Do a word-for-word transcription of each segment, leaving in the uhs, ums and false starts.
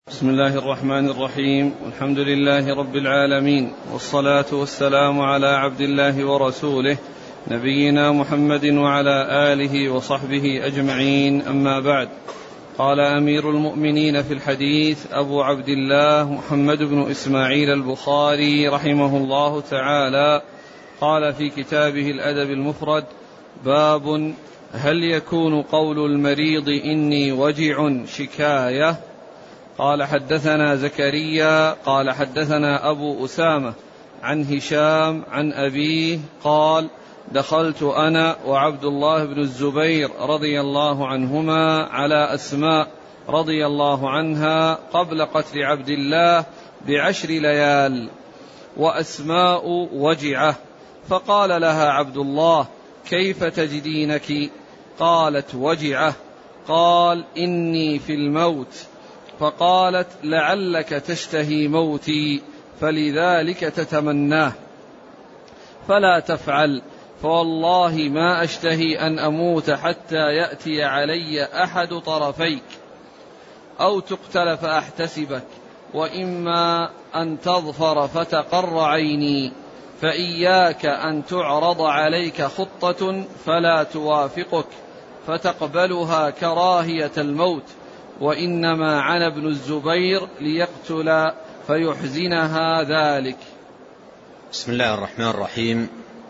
بسم الله الرحمن الرحيم، والحمد لله رب العالمين، والصلاة والسلام على عبد الله ورسوله نبينا محمد وعلى آله وصحبه أجمعين، أما بعد. قال أمير المؤمنين في الحديث أبو عبد الله محمد بن إسماعيل البخاري رحمه الله تعالى، قال في كتابه الأدب المفرد: باب هل يكون قول المريض إني وجع شكاية؟ قال حدثنا زكريا قال حدثنا أبو أسامة عن هشام عن أبيه قال: دخلت أنا وعبد الله بن الزبير رضي الله عنهما على أسماء رضي الله عنها قبل قتل عبد الله بعشر ليال، وأسماء وجعة، فقال لها عبد الله: كيف تجدينك؟ قالت: وجعة. قال: إني في الموت. فقالت: لعلك تشتهي موتي فلذلك تتمناه، فلا تفعل، فوالله ما أشتهي أن أموت حتى يأتي علي أحد طرفيك، أو تقتل فأحتسبك، وإما أن تظفر فتقر عيني، فإياك أن تعرض عليك خطة فلا توافقك فتقبلها كراهية الموت، وإنما عن ابن الزبير ليقتل فيحزنها ذلك. بسم الله الرحمن الرحيم.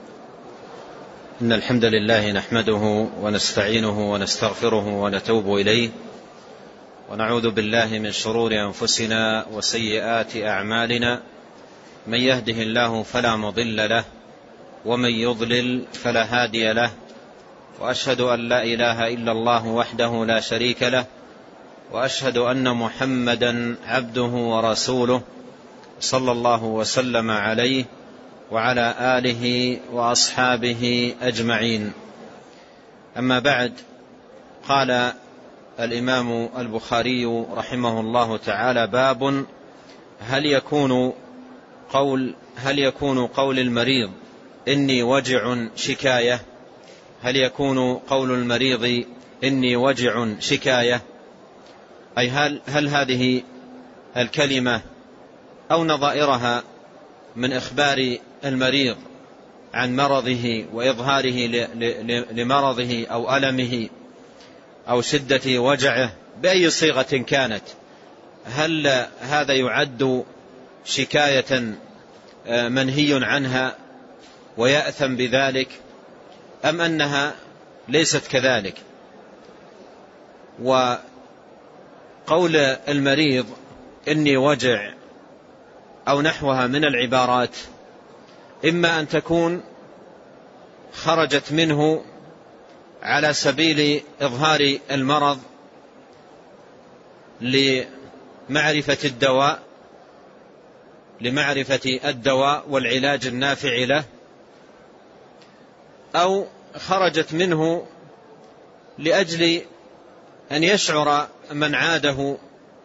إن الحمد لله نحمده ونستعينه ونستغفره ونتوب إليه، ونعوذ بالله من شرور أنفسنا وسيئات أعمالنا، من يهده الله فلا مضل له، ومن يضلل فلا هادي له، وأشهد أن لا إله إلا الله وحده لا شريك له، وأشهد أن محمدا عبده ورسوله، صلى الله وسلم عليه وعلى آله وأصحابه أجمعين. أما بعد، قال الإمام البخاري رحمه الله تعالى: باب هل يكون قول هل يكون قول المريض إني وجع شكاية؟ هل يكون قول المريض إني وجع شكاية؟ أي هل, هل هذه الكلمة أو نظائرها من إخبار المريض عن مرضه وإظهاره لمرضه أو ألمه أو شدة وجعه بأي صيغة كانت، هل هذا يعد شكاية منهي عنها ويأثم بذلك، أم أنها ليست كذلك؟ وقول المريض إني وجع أو نحوها من العبارات إما أن تكون خرجت منه على سبيل إظهار المرض لمعرفة الدواء لمعرفة الدواء والعلاج النافع له، أو خرجت منه لأجل أن يشعر من عاده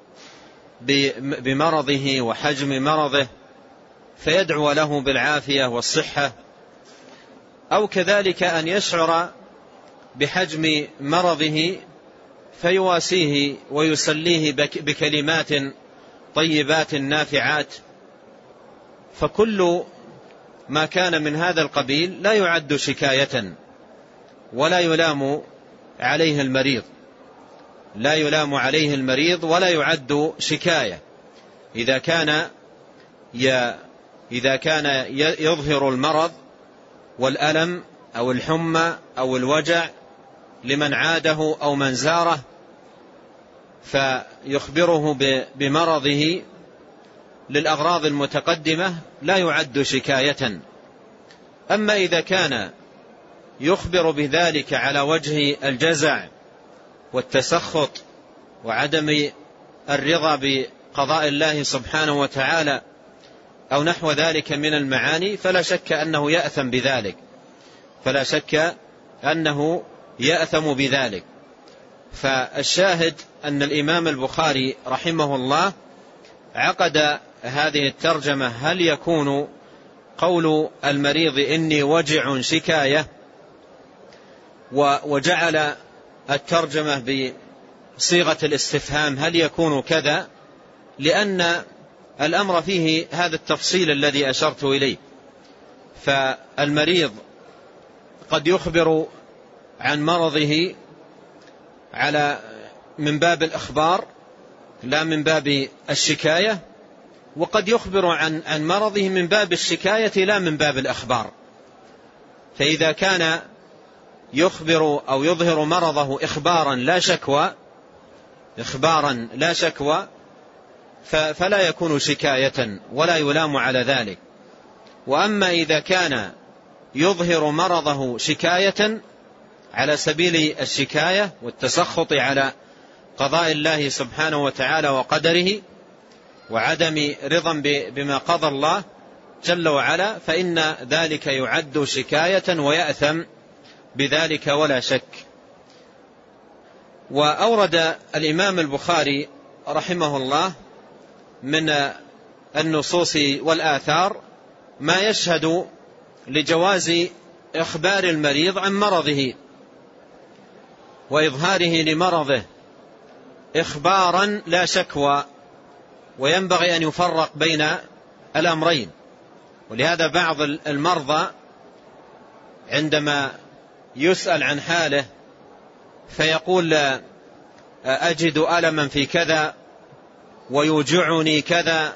بمرضه وحجم مرضه فيدعو له بالعافية والصحة، أو كذلك أن يشعر بحجم مرضه فيواسيه ويسليه بكلمات طيبات نافعات. فكل ما كان من هذا القبيل لا يعد شكاية ولا يلام عليه المريض لا يلام عليه المريض ولا يعد شكاية إذا كان إذا كان يظهر المرض والألم أو الحمى أو الوجع لمن عاده أو من زاره فيخبره بمرضه للأغراض المتقدمة، لا يعد شكاية. أما إذا كان يخبر بذلك على وجه الجزع والتسخط وعدم الرضا بقضاء الله سبحانه وتعالى أو نحو ذلك من المعاني، فلا شك أنه يأثم بذلك فلا شك أنه يأثم بذلك. فالشاهد أن الإمام البخاري رحمه الله عقد هذه الترجمة: هل يكون قول المريض إني وجع شكاية، وجعل الترجمة بصيغة الاستفهام: هل يكون كذا؟ لأن الأمر فيه هذا التفصيل الذي أشرت إليه. فالمريض قد يخبر عن مرضه على من باب الإخبار لا من باب الشكاية، وقد يخبر عن عن مرضه من باب الشكاية لا من باب الإخبار. فإذا كان يخبر أو يظهر مرضه إخبارا لا شكوى إخبارا لا شكوى فلا يكون شكاية ولا يلام على ذلك. وأما إذا كان يظهر مرضه شكاية على سبيل الشكاية والتسخط على قضاء الله سبحانه وتعالى وقدره وعدم رضا بما قضى الله جل وعلا، فإن ذلك يعد شكاية ويأثم بذلك ولا شك. وأورد الإمام البخاري رحمه الله من النصوص والآثار ما يشهد لجواز إخبار المريض عن مرضه وإظهاره لمرضه إخبارا لا شكوى، وينبغي أن يفرق بين الأمرين. ولهذا بعض المرضى عندما يسأل عن حاله فيقول أجد ألما في كذا ويوجعني كذا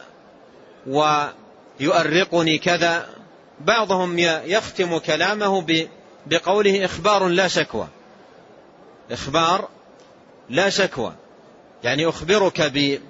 ويؤرقني كذا، بعضهم يختم كلامه بقوله إخبار لا شكوى. إخبار لا شكوى يعني أخبرك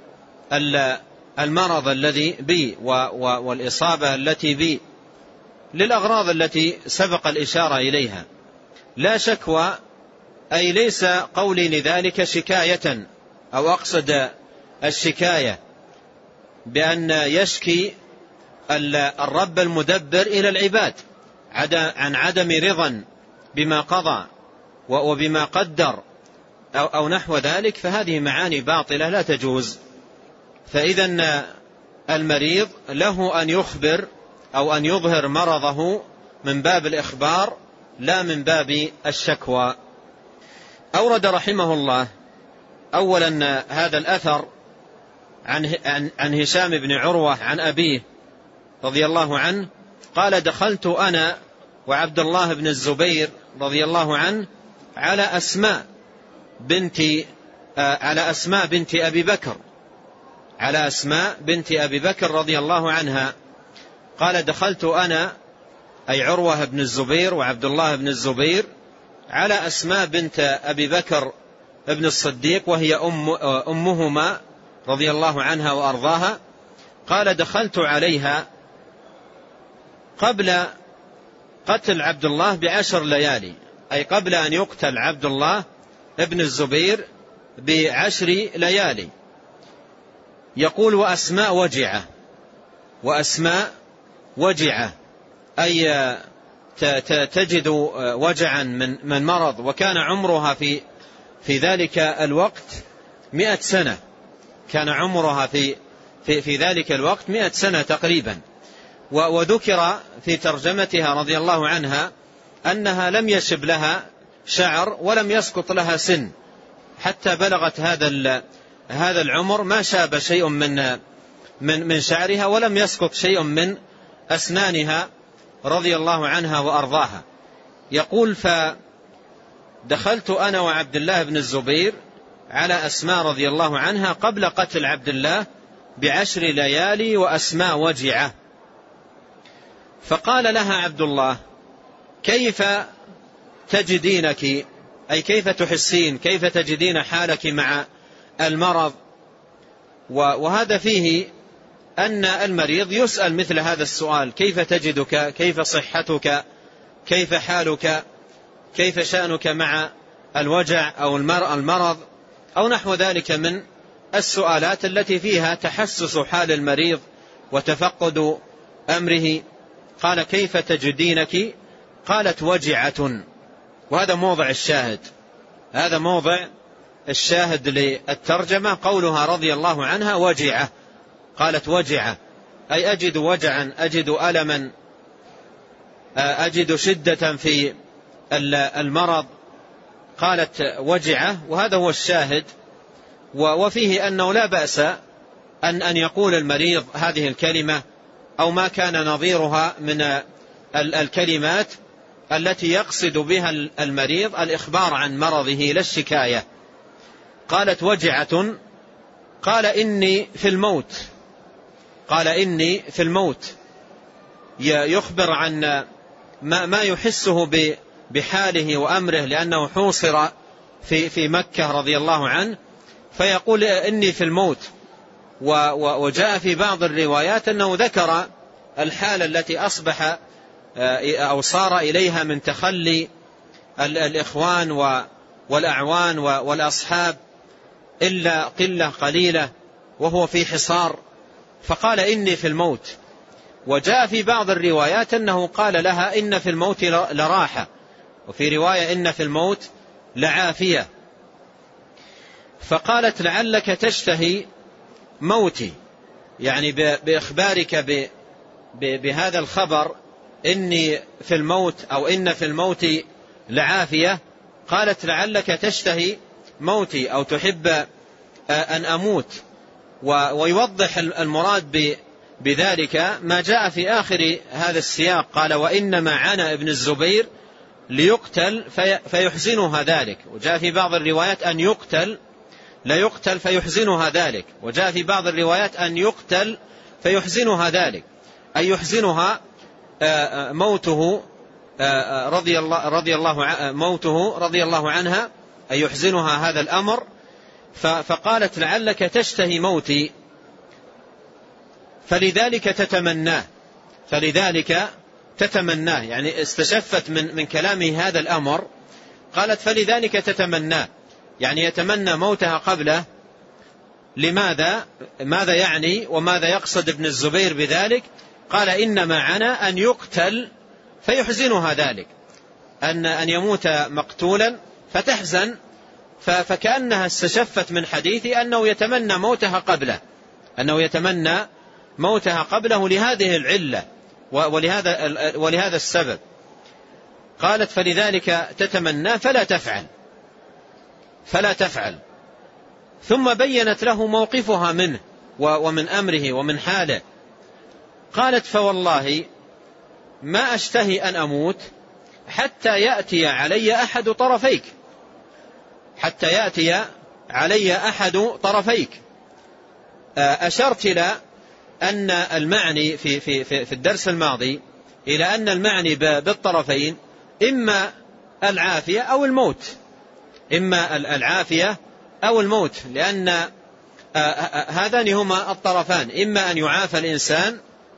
بالمرض الذي بي والإصابة التي بي للأغراض التي سبق الإشارة إليها. لا شكوى أي ليس قولي لذلك شكاية، أو أقصد الشكاية بأن يشكي الرب المدبر إلى العباد عن عدم رضا بما قضى وبما قدر أو نحو ذلك، فهذه معاني باطلة لا تجوز. فإذا المريض له أن يخبر أو أن يظهر مرضه من باب الإخبار لا من باب الشكوى. أورد رحمه الله أولا هذا الأثر عن عن هشام بن عروة عن أبيه رضي الله عنه قال: دخلت أنا وعبد الله بن الزبير رضي الله عنه على أسماء بنت على أسماء بنت أبي بكر على أسماء بنت أبي بكر رضي الله عنها. قال: دخلت أنا أي عروة بن الزبير وعبد الله بن الزبير على أسماء بنت أبي بكر ابن الصديق وهي أم أمهما رضي الله عنها وأرضاها. قال: دخلت عليها قبل قتل عبد الله بعشر ليالي، أي قبل أن يقتل عبد الله ابن الزبير بعشر ليالي. يقول: وأسماء وجعة وأسماء وجعة أي تجد وجعا من من مرض، وكان عمرها في في ذلك الوقت مئة سنة، كان عمرها في في في ذلك الوقت مئة سنة تقريبا. وذكر في ترجمتها رضي الله عنها أنها لم يشب لها شعر ولم يسقط لها سن، حتى بلغت هذا هذا العمر ما شاب شيء من من من شعرها ولم يسقط شيء من أسنانها رضي الله عنها وأرضاها. يقول: فدخلت أنا وعبد الله بن الزبير على أسماء رضي الله عنها قبل قتل عبد الله بعشر ليالي وأسماء وجعة. فقال لها عبد الله: كيف تجدينك، أي كيف تحسين، كيف تجدين حالك مع المرض؟ وهذا فيه أن المريض يسأل مثل هذا السؤال: كيف تجدك، كيف صحتك، كيف حالك، كيف شأنك مع الوجع أو المرض أو نحو ذلك من السؤالات التي فيها تحسس حال المريض وتفقد أمره. قال: كيف تجدينك؟ قالت: وجعة. وهذا موضع الشاهد، هذا موضع الشاهد للترجمة، قولها رضي الله عنها وجعة. قالت: وجعة أي أجد وجعا، أجد ألما، أجد شدة في المرض. قالت: وجعة. وهذا هو الشاهد. وفيه أنه لا بأس أن أن يقول المريض هذه الكلمة أو ما كان نظيرها من الكلمات التي يقصد بها المريض الإخبار عن مرضه لا الشكاية. قالت وجعة، قال إني في الموت، قال إني في الموت، يخبر عن ما يحسه بحاله وأمره لأنه حوصر في في مكة رضي الله عنه، فيقول إني في الموت. وجاء في بعض الروايات أنه ذكر الحالة التي أصبح أو صار إليها من تخلي الإخوان والأعوان والأصحاب إلا قلة قليلة وهو في حصار، فقال إني في الموت. وجاء في بعض الروايات أنه قال لها إن في الموت لراحة، وفي رواية إن في الموت لعافية. فقالت لعلك تشتهي موتي، يعني بإخبارك بهذا الخبر إني في الموت أو إن في الموت لعافية، قالت لعلك تشتهي موتي أو تحب أن أموت. ويوضح المراد بذلك ما جاء في آخر هذا السياق، قال وإنما عنا ابن الزبير ليقتل فيحزنها ذلك. وجاء في بعض الروايات أن يقتل لا يقتل فيحزنها ذلك، وجاء في بعض الروايات أن يقتل فيحزنها ذلك، أي يحزنها موته رضي الله رضي الله موته رضي الله عنها، أي يحزنها هذا الأمر. فقالت لعلك تشتهي موتي فلذلك تتمناه، فلذلك تتمناه، يعني استشفت من من كلامه هذا الأمر. قالت فلذلك تتمناه، يعني يتمنى موتها قبله. لماذا؟ ماذا يعني وماذا يقصد ابن الزبير بذلك؟ قال إنما عنا أن يقتل فيحزنها ذلك، أن أن يموت مقتولا فتحزن. فكأنها استشفت من حديثي أنه يتمنى موتها قبله، أنه يتمنى موتها قبله لهذه العلة ولهذا ولهذا السبب. قالت فلذلك تتمنى فلا تفعل فلا تفعل ثم بينت له موقفها منه ومن أمره ومن حاله. قالت فوالله ما أشتهي أن أموت حتى يأتي علي أحد طرفيك، حتى يأتي علي أحد طرفيك. أشرت إلى أن المعني في, في, في, في الدرس الماضي إلى أن المعني بالطرفين إما العافية أو الموت، إما العافية أو الموت، لأن هذان هما الطرفان، إما أن يعافى الإنسان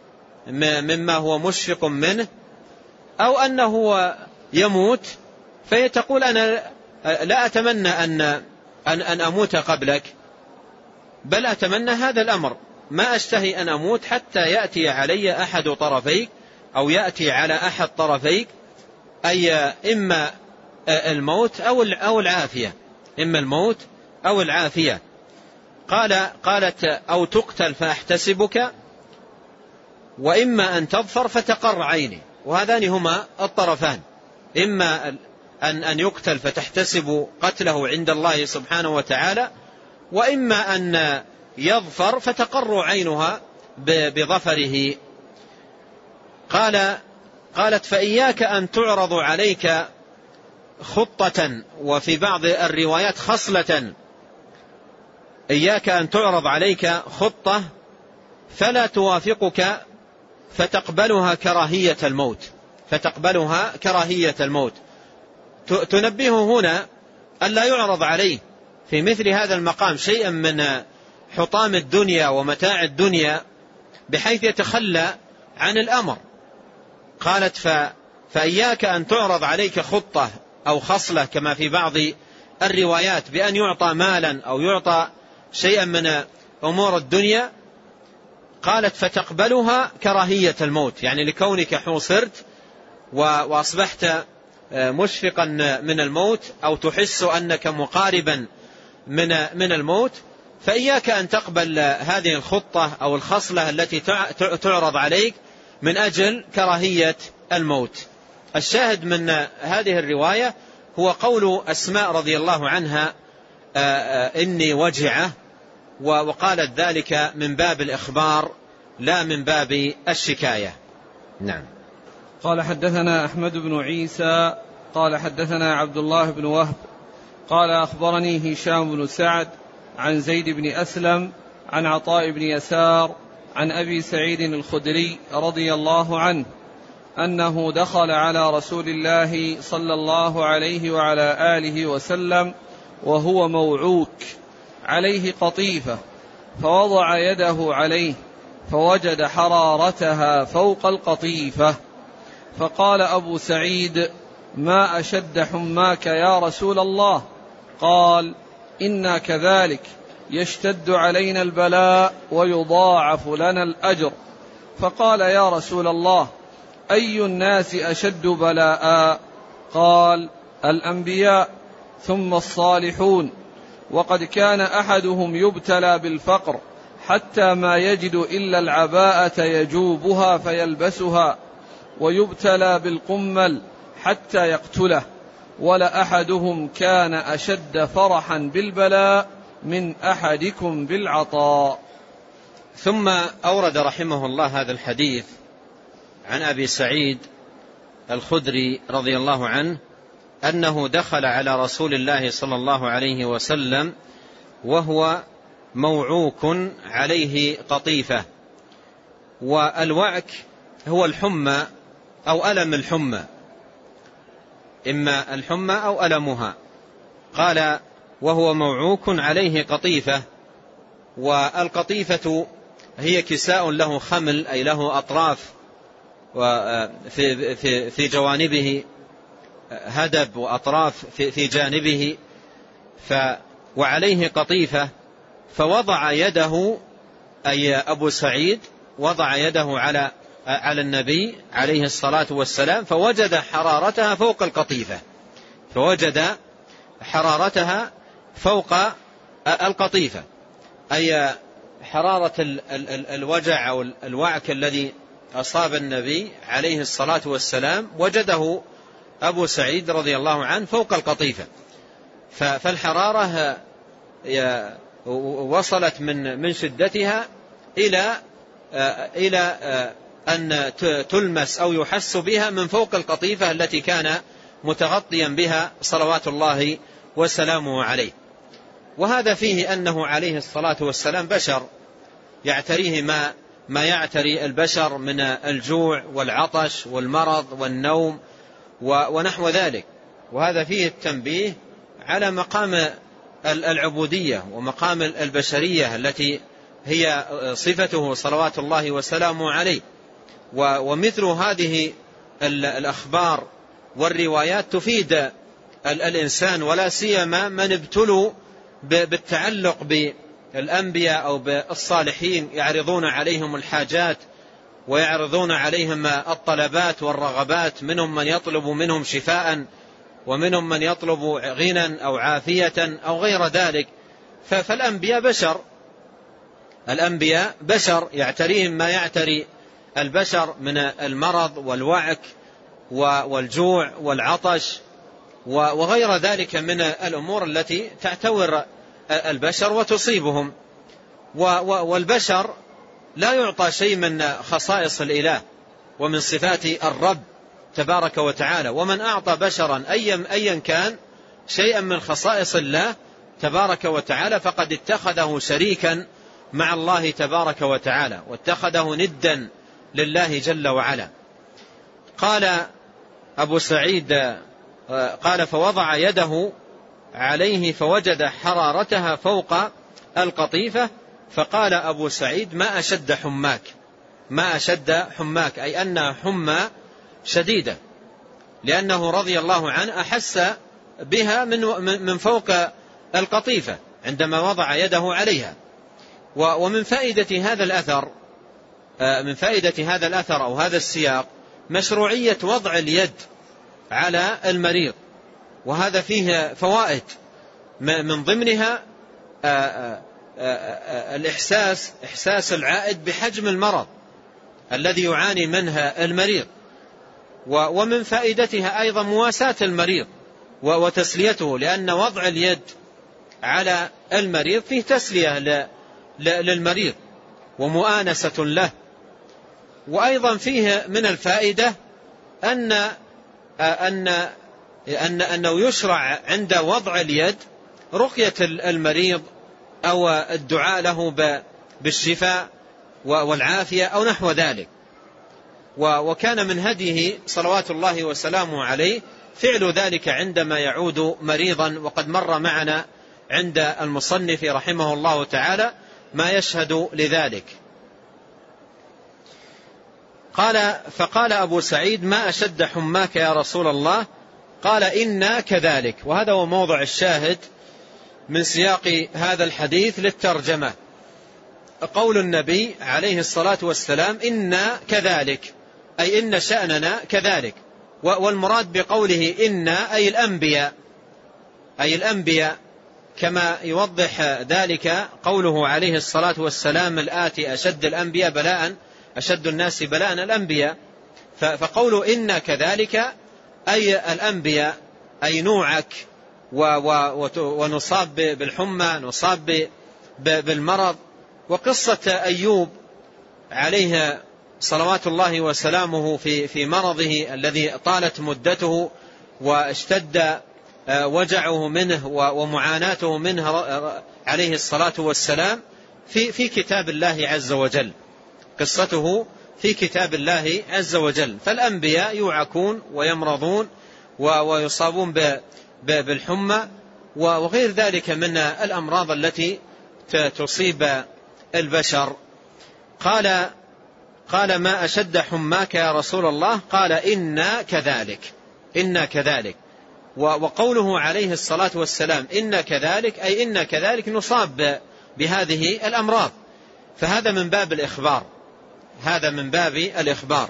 مما هو مشفق منه، أو أنه يموت فيتقول أنا لا أتمنى أن, أن, أن أموت قبلك، بل أتمنى هذا الأمر، ما أشتهي أن أموت حتى يأتي علي أحد طرفيك أو يأتي على أحد طرفيك، أي إما الموت أو العافية، إما الموت أو العافية. قال قالت أو تقتل فأحتسبك وإما أن تظفر فتقر عيني. وهذان هما الطرفان، إما أن أن يقتل فتحتسب قتله عند الله سبحانه وتعالى، وإما أن يظفر فتقر عينها بظفره. قال قالت فإياك أن تعرض عليك خطة، وفي بعض الروايات خصلة، إياك أن تعرض عليك خطة فلا توافقك فتقبلها كراهية الموت، فتقبلها كراهية الموت. تنبهه هنا أن لا يعرض عليه في مثل هذا المقام شيئا من حطام الدنيا ومتاع الدنيا بحيث يتخلى عن الأمر. قالت ف... فإياك أن تعرض عليك خطة أو خصلة كما في بعض الروايات بأن يعطى مالا أو يعطى شيئا من أمور الدنيا. قالت فتقبلها كراهية الموت، يعني لكونك حوصرت وأصبحت مشفقا من الموت أو تحس أنك مقاربا من من الموت، فإياك أن تقبل هذه الخطة أو الخصلة التي تعرض عليك من أجل كراهية الموت. الشاهد من هذه الرواية هو قول أسماء رضي الله عنها إني وجعة، وقالت ذلك من باب الإخبار لا من باب الشكاية. نعم. قال حدثنا أحمد بن عيسى قال حدثنا عبد الله بن وهب قال أخبرني هشام بن سعد عن زيد بن أسلم عن عطاء بن يسار عن أبي سعيد الخدري رضي الله عنه أنه دخل على رسول الله صلى الله عليه وعلى آله وسلم وهو موعوك عليه قطيفة، فوضع يده عليه فوجد حرارتها فوق القطيفة، فقال أبو سعيد: ما أشد حماك يا رسول الله؟ قال: إنا كذلك، يشتد علينا البلاء ويضاعف لنا الأجر. فقال: يا رسول الله، أي الناس أشد بلاء؟ قال: الأنبياء ثم الصالحون، وقد كان أحدهم يبتلى بالفقر حتى ما يجد إلا العباءة يجوبها فيلبسها، ويبتلى بالقمل حتى يقتله، ولأحدهم كان أشد فرحا بالبلاء من أحدكم بالعطاء. ثم أورد رحمه الله هذا الحديث عن أبي سعيد الخدري رضي الله عنه أنه دخل على رسول الله صلى الله عليه وسلم وهو موعوك عليه قطيفة. والوعك هو الحمى أو ألم الحمى، إما الحمى أو ألمها. قال: وهو موعوك عليه قطيفة. والقطيفة هي كساء له خمل، أي له أطراف في, في, في جوانبه هدب وأطراف في, في جانبه، ف وعليه قطيفة. فوضع يده، أي أبو سعيد وضع يده على على النبي عليه الصلاة والسلام، فوجد حرارتها فوق القطيفة، فوجد حرارتها فوق القطيفة، أي حرارة الوجع أو الوعك الذي أصاب النبي عليه الصلاة والسلام وجده أبو سعيد رضي الله عنه فوق القطيفة. فالحرارة وصلت من من شدتها إلى إلى أن تلمس أو يحس بها من فوق القطيفة التي كان متغطيا بها صلوات الله وسلامه عليه. وهذا فيه أنه عليه الصلاة والسلام بشر يعتريه ما ما يعتري البشر من الجوع والعطش والمرض والنوم ونحو ذلك. وهذا فيه التنبيه على مقام العبودية ومقام البشرية التي هي صفته صلوات الله وسلامه عليه. ومثل هذه الأخبار والروايات تفيد الإنسان، ولا سيما من ابتلوا بالتعلق بالأنبياء أو بالصالحين، يعرضون عليهم الحاجات ويعرضون عليهم الطلبات والرغبات، منهم من يطلب منهم شفاء، ومنهم من يطلب غنى أو عافية أو غير ذلك. فالأنبياء بشر، الأنبياء بشر يعتريهم ما يعتري البشر من المرض والوعك والجوع والعطش وغير ذلك من الأمور التي تعتور البشر وتصيبهم. والبشر لا يعطى شيء من خصائص الإله ومن صفات الرب تبارك وتعالى. ومن أعطى بشرا أيا كان شيئا من خصائص الله تبارك وتعالى فقد اتخذه شريكا مع الله تبارك وتعالى، واتخذه ندا لله جل وعلا. قال أبو سعيد قال: فوضع يده عليه فوجد حرارتها فوق القطيفة، فقال أبو سعيد: ما أشد حماك، ما أشد حماك، أي أنها حمى شديدة، لأنه رضي الله عنه أحس بها من من فوق القطيفة عندما وضع يده عليها. ومن فائدة هذا الأثر من فائدة هذا الأثر أو هذا السياق مشروعية وضع اليد على المريض، وهذا فيه فوائد، من ضمنها الإحساس إحساس العائد بحجم المرض الذي يعاني منها المريض. ومن فائدتها أيضا مواساة المريض وتسليته، لأن وضع اليد على المريض فيه تسلية للمريض ومؤانسة له. وأيضا فيه من الفائدة أن أن أن أنه يشرع عند وضع اليد رقية المريض أو الدعاء له بالشفاء والعافية أو نحو ذلك. وكان من هديه صلوات الله وسلامه عليه فعل ذلك عندما يعود مريضا، وقد مر معنا عند المصنف رحمه الله تعالى ما يشهد لذلك. قال فقال أبو سعيد: ما أشد حماك يا رسول الله؟ قال: إنا كذلك. وهذا هو موضع الشاهد من سياق هذا الحديث للترجمة، قول النبي عليه الصلاة والسلام: إنا كذلك، أي إن شأننا كذلك. والمراد بقوله إنا أي الأنبياء، أي الأنبياء، كما يوضح ذلك قوله عليه الصلاة والسلام الآتي: أشد الأنبياء بلاء أشد الناس بلاء الأنبياء. فقوله إنا كذلك أي الأنبياء، أي نوعك، ونصاب بالحمى، نصاب بالمرض. وقصة أيوب عليه صلوات الله وسلامه في في مرضه الذي طالت مدته واشتد وجعه منه ومعاناته منه عليه الصلاة والسلام في في كتاب الله عز وجل، قصته في كتاب الله عز وجل. فالأنبياء يوعكون ويمرضون ويصابون بالحمى وغير ذلك من الأمراض التي تصيب البشر. قال قال: ما أشد حماك يا رسول الله؟ قال: إنا كذلك، إنا كذلك. وقوله عليه الصلاة والسلام إنا كذلك، أي إنا كذلك نصاب بهذه الأمراض. فهذا من باب الإخبار، هذا من باب الإخبار.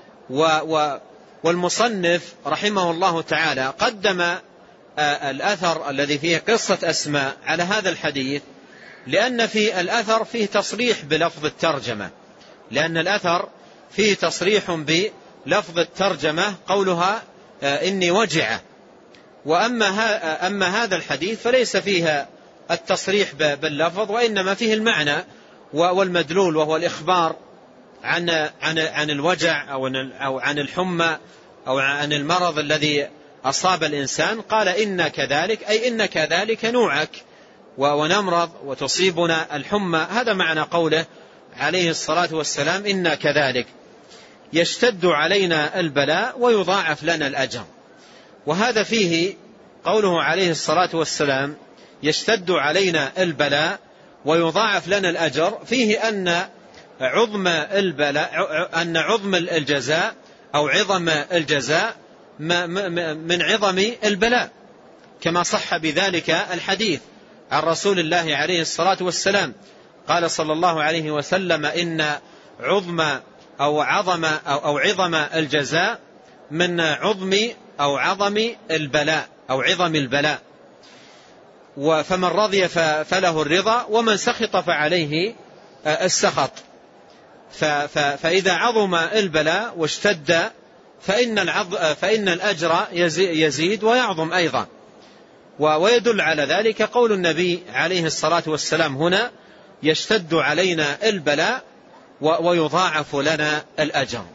والمصنف رحمه الله تعالى قدم الأثر الذي فيه قصة أسماء على هذا الحديث، لأن في الأثر فيه تصريح بلفظ الترجمة، لأن الأثر فيه تصريح بلفظ الترجمة، قولها إني وجعة. وأما أما هذا الحديث فليس فيها التصريح باللفظ، وإنما فيه المعنى والمدلول، وهو الإخبار عن عن عن الوجع أو أو عن الحمى أو عن المرض الذي أصاب الإنسان. قال: إن كذلك، أي إن كذلك نوعك ونمرض وتصيبنا الحمى. هذا معنى قوله عليه الصلاة والسلام: إن كذلك، يشتد علينا البلاء ويضاعف لنا الأجر. وهذا فيه قوله عليه الصلاة والسلام: يشتد علينا البلاء ويضاعف لنا الأجر، فيه أن عظم البلاء، أن عظم الجزاء أو عظم الجزاء من عظم البلاء، كما صح بذلك الحديث عن رسول الله عليه الصلاة والسلام. قال صلى الله عليه وسلم: إن عظم أو عظم أو عظم الجزاء من عظم أو عظم البلاء أو عظم البلاء. فمن رضي فله الرضا، ومن سخط فعليه السخط. فإذا عظم البلاء واشتد فإن, فإن الأجر يزيد ويعظم أيضا. ويدل على ذلك قول النبي عليه الصلاة والسلام هنا: يشتد علينا البلاء ويضاعف لنا الأجر.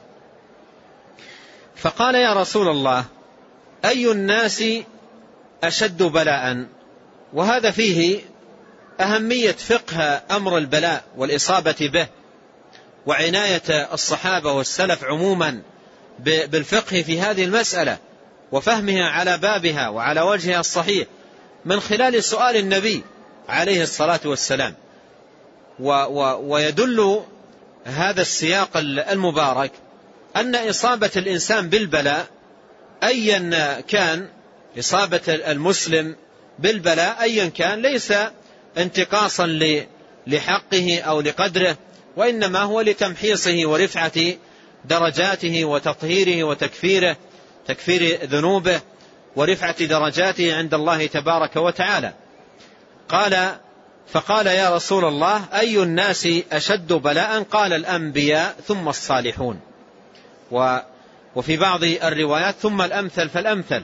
فقال: يا رسول الله، أي الناس أشد بلاء؟ وهذا فيه أهمية فقه أمر البلاء والإصابة به، وعناية الصحابة والسلف عموما بالفقه في هذه المسألة وفهمها على بابها وعلى وجهها الصحيح من خلال سؤال النبي عليه الصلاة والسلام. ويدل هذا السياق المبارك أن إصابة الإنسان بالبلاء أيا كان، إصابة المسلم بالبلاء أيا كان، ليس انتقاصا لحقه أو لقدره، وإنما هو لتمحيصه ورفعة درجاته وتطهيره وتكفيره، تكفير ذنوبه ورفعة درجاته عند الله تبارك وتعالى. قال فقال: يا رسول الله، أي الناس أشد بلاء؟ قال: الأنبياء ثم الصالحون. وفي بعض الروايات: ثم الأمثل فالأمثل.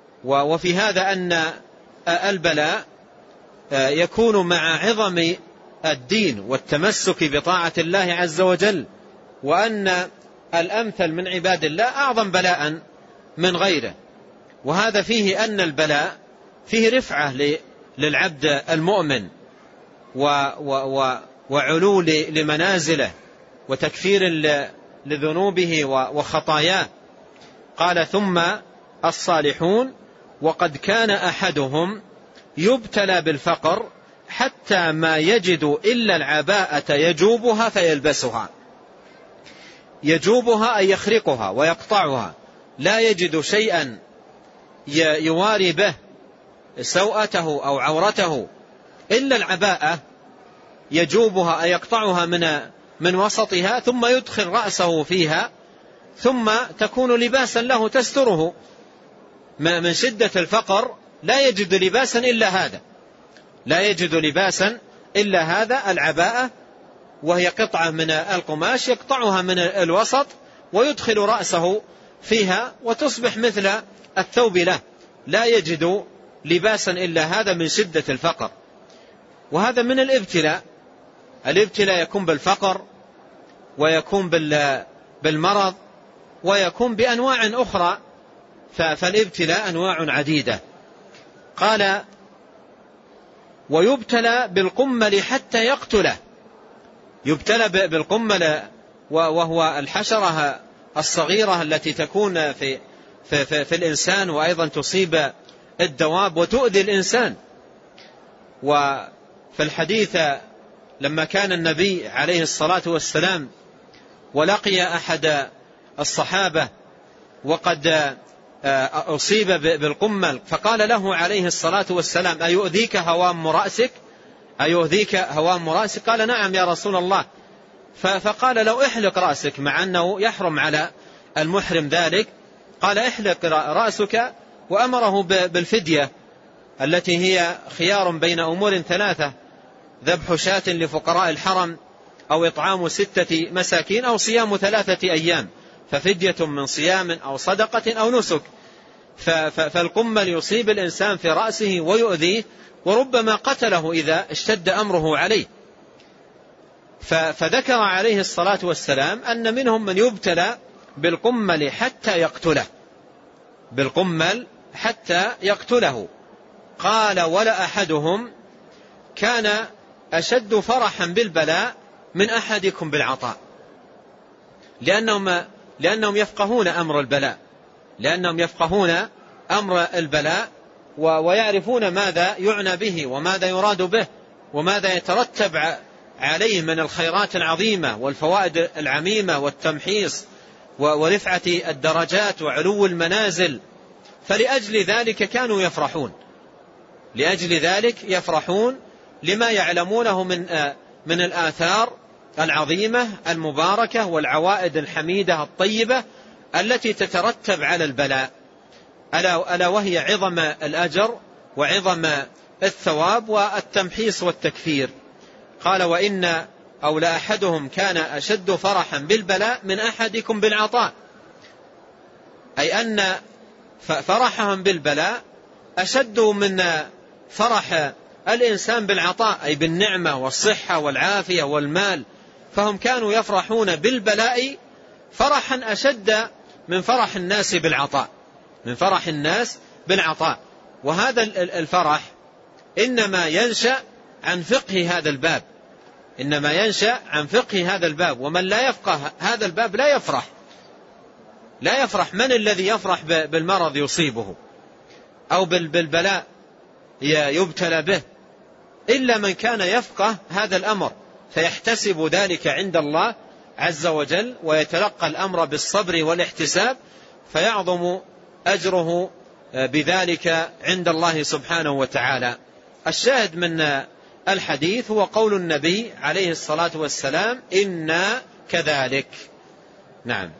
وفي هذا أن البلاء يكون مع عظم الدين والتمسك بطاعة الله عز وجل، وأن الأمثل من عباد الله أعظم بلاء من غيره. وهذا فيه أن البلاء فيه رفعة للعبد المؤمن وعلو لمنازله وتكفير لذنوبه وخطاياه. قال ثم الصالحون وقد كان أحدهم يبتلى بالفقر حتى ما يجد إلا العباءة يجوبها فيلبسها. يجوبها أي يخرقها ويقطعها، لا يجد شيئا يواري به سوءته أو عورته إلا العباءة يجوبها أي يقطعها من من وسطها، ثم يدخل رأسه فيها ثم تكون لباسا له تستره. من شدة الفقر لا يجد لباسا إلا هذا، لا يجد لباسا إلا هذا العباءة، وهي قطعة من القماش يقطعها من الوسط ويدخل رأسه فيها وتصبح مثل الثوب له، لا يجد لباسا إلا هذا من شدة الفقر. وهذا من الابتلاء. الابتلاء يكون بالفقر ويكون بالمرض ويكون بأنواع أخرى، فالابتلاء أنواع عديدة. قال ويبتلى بالقمل حتى يقتله. يبتلى بالقمل وهو الحشرة الصغيرة التي تكون في, في, في, في الإنسان وأيضا تصيب الدواب وتؤذي الإنسان. وفي الحديث لما كان النبي عليه الصلاة والسلام ولقي أحد الصحابة وقد أصيب بالقمل فقال له عليه الصلاة والسلام أيؤذيك هوام رأسك؟ أيؤذيك هوام رأسك؟ قال نعم يا رسول الله. فقال لو احلق رأسك، مع أنه يحرم على المحرم ذلك، قال احلق رأسك، وأمره بالفدية التي هي خيار بين أمور ثلاثة: ذبح شاة لفقراء الحرم، أو إطعام ستة مساكين، أو صيام ثلاثة أيام، ففدية من صيام أو صدقة أو نسك. فالقمل يصيب الإنسان في رأسه ويؤذيه وربما قتله إذا اشتد أمره عليه. فذكر عليه الصلاة والسلام أن منهم من يبتلى بالقمل حتى يقتله، بالقمل حتى يقتله. قال ولا أحدهم كان أشد فرحا بالبلاء من أحدكم بالعطاء، لأنهم, لأنهم يفقهون أمر البلاء، لأنهم يفقهون أمر البلاء ويعرفون ماذا يعنى به وماذا يراد به وماذا يترتب عليه من الخيرات العظيمة والفوائد العميمة والتمحيص ورفعة الدرجات وعلو المنازل. فلأجل ذلك كانوا يفرحون، لأجل ذلك يفرحون لما يعلمونه من من الآثار العظيمة المباركة والعوائد الحميدة الطيبة التي تترتب على البلاء، ألا وهي عظم الأجر وعظم الثواب والتمحيص والتكفير. قال وإن أو لا أحدهم كان أشد فرحا بالبلاء من أحدكم بالعطاء، أي أن فرحهم بالبلاء أشد من فرح الإنسان بالعطاء، أي بالنعمة والصحة والعافية والمال. فهم كانوا يفرحون بالبلاء فرحا أشد من فرح الناس بالعطاء، من فرح الناس بالعطاء. وهذا الفرح إنما ينشأ عن فقه هذا الباب، إنما ينشأ عن فقه هذا الباب. ومن لا يفقه هذا الباب لا يفرح، لا يفرح. من الذي يفرح بالمرض يصيبه أو بالبلاء يبتلى به؟ إلا من كان يفقه هذا الأمر فيحتسب ذلك عند الله عز وجل ويتلقى الأمر بالصبر والاحتساب، فيعظم أجره بذلك عند الله سبحانه وتعالى. الشاهد من الحديث هو قول النبي عليه الصلاة والسلام إنا كذلك. نعم.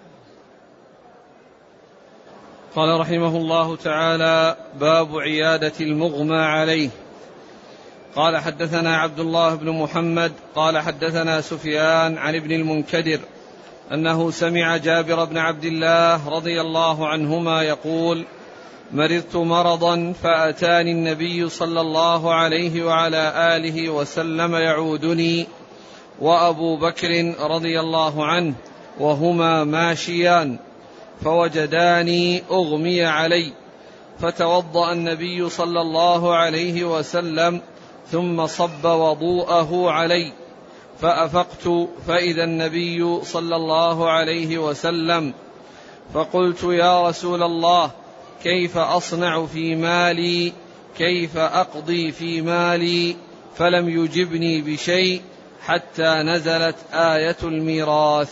قال رحمه الله تعالى: باب عيادة المغمى عليه. قال حدثنا عبد الله بن محمد قال حدثنا سفيان عن ابن المنكدر أنه سمع جابر بن عبد الله رضي الله عنهما يقول: مرضت مرضا فأتاني النبي صلى الله عليه وعلى آله وسلم يعودني وأبو بكر رضي الله عنه وهما ماشيان، فوجداني أغمي علي، فتوضأ النبي صلى الله عليه وسلم ثم صب وضوءه علي، فأفقت فإذا النبي صلى الله عليه وسلم، فقلت يا رسول الله كيف أصنع في مالي، كيف أقضي في مالي؟ فلم يجبني بشيء حتى نزلت آية الميراث.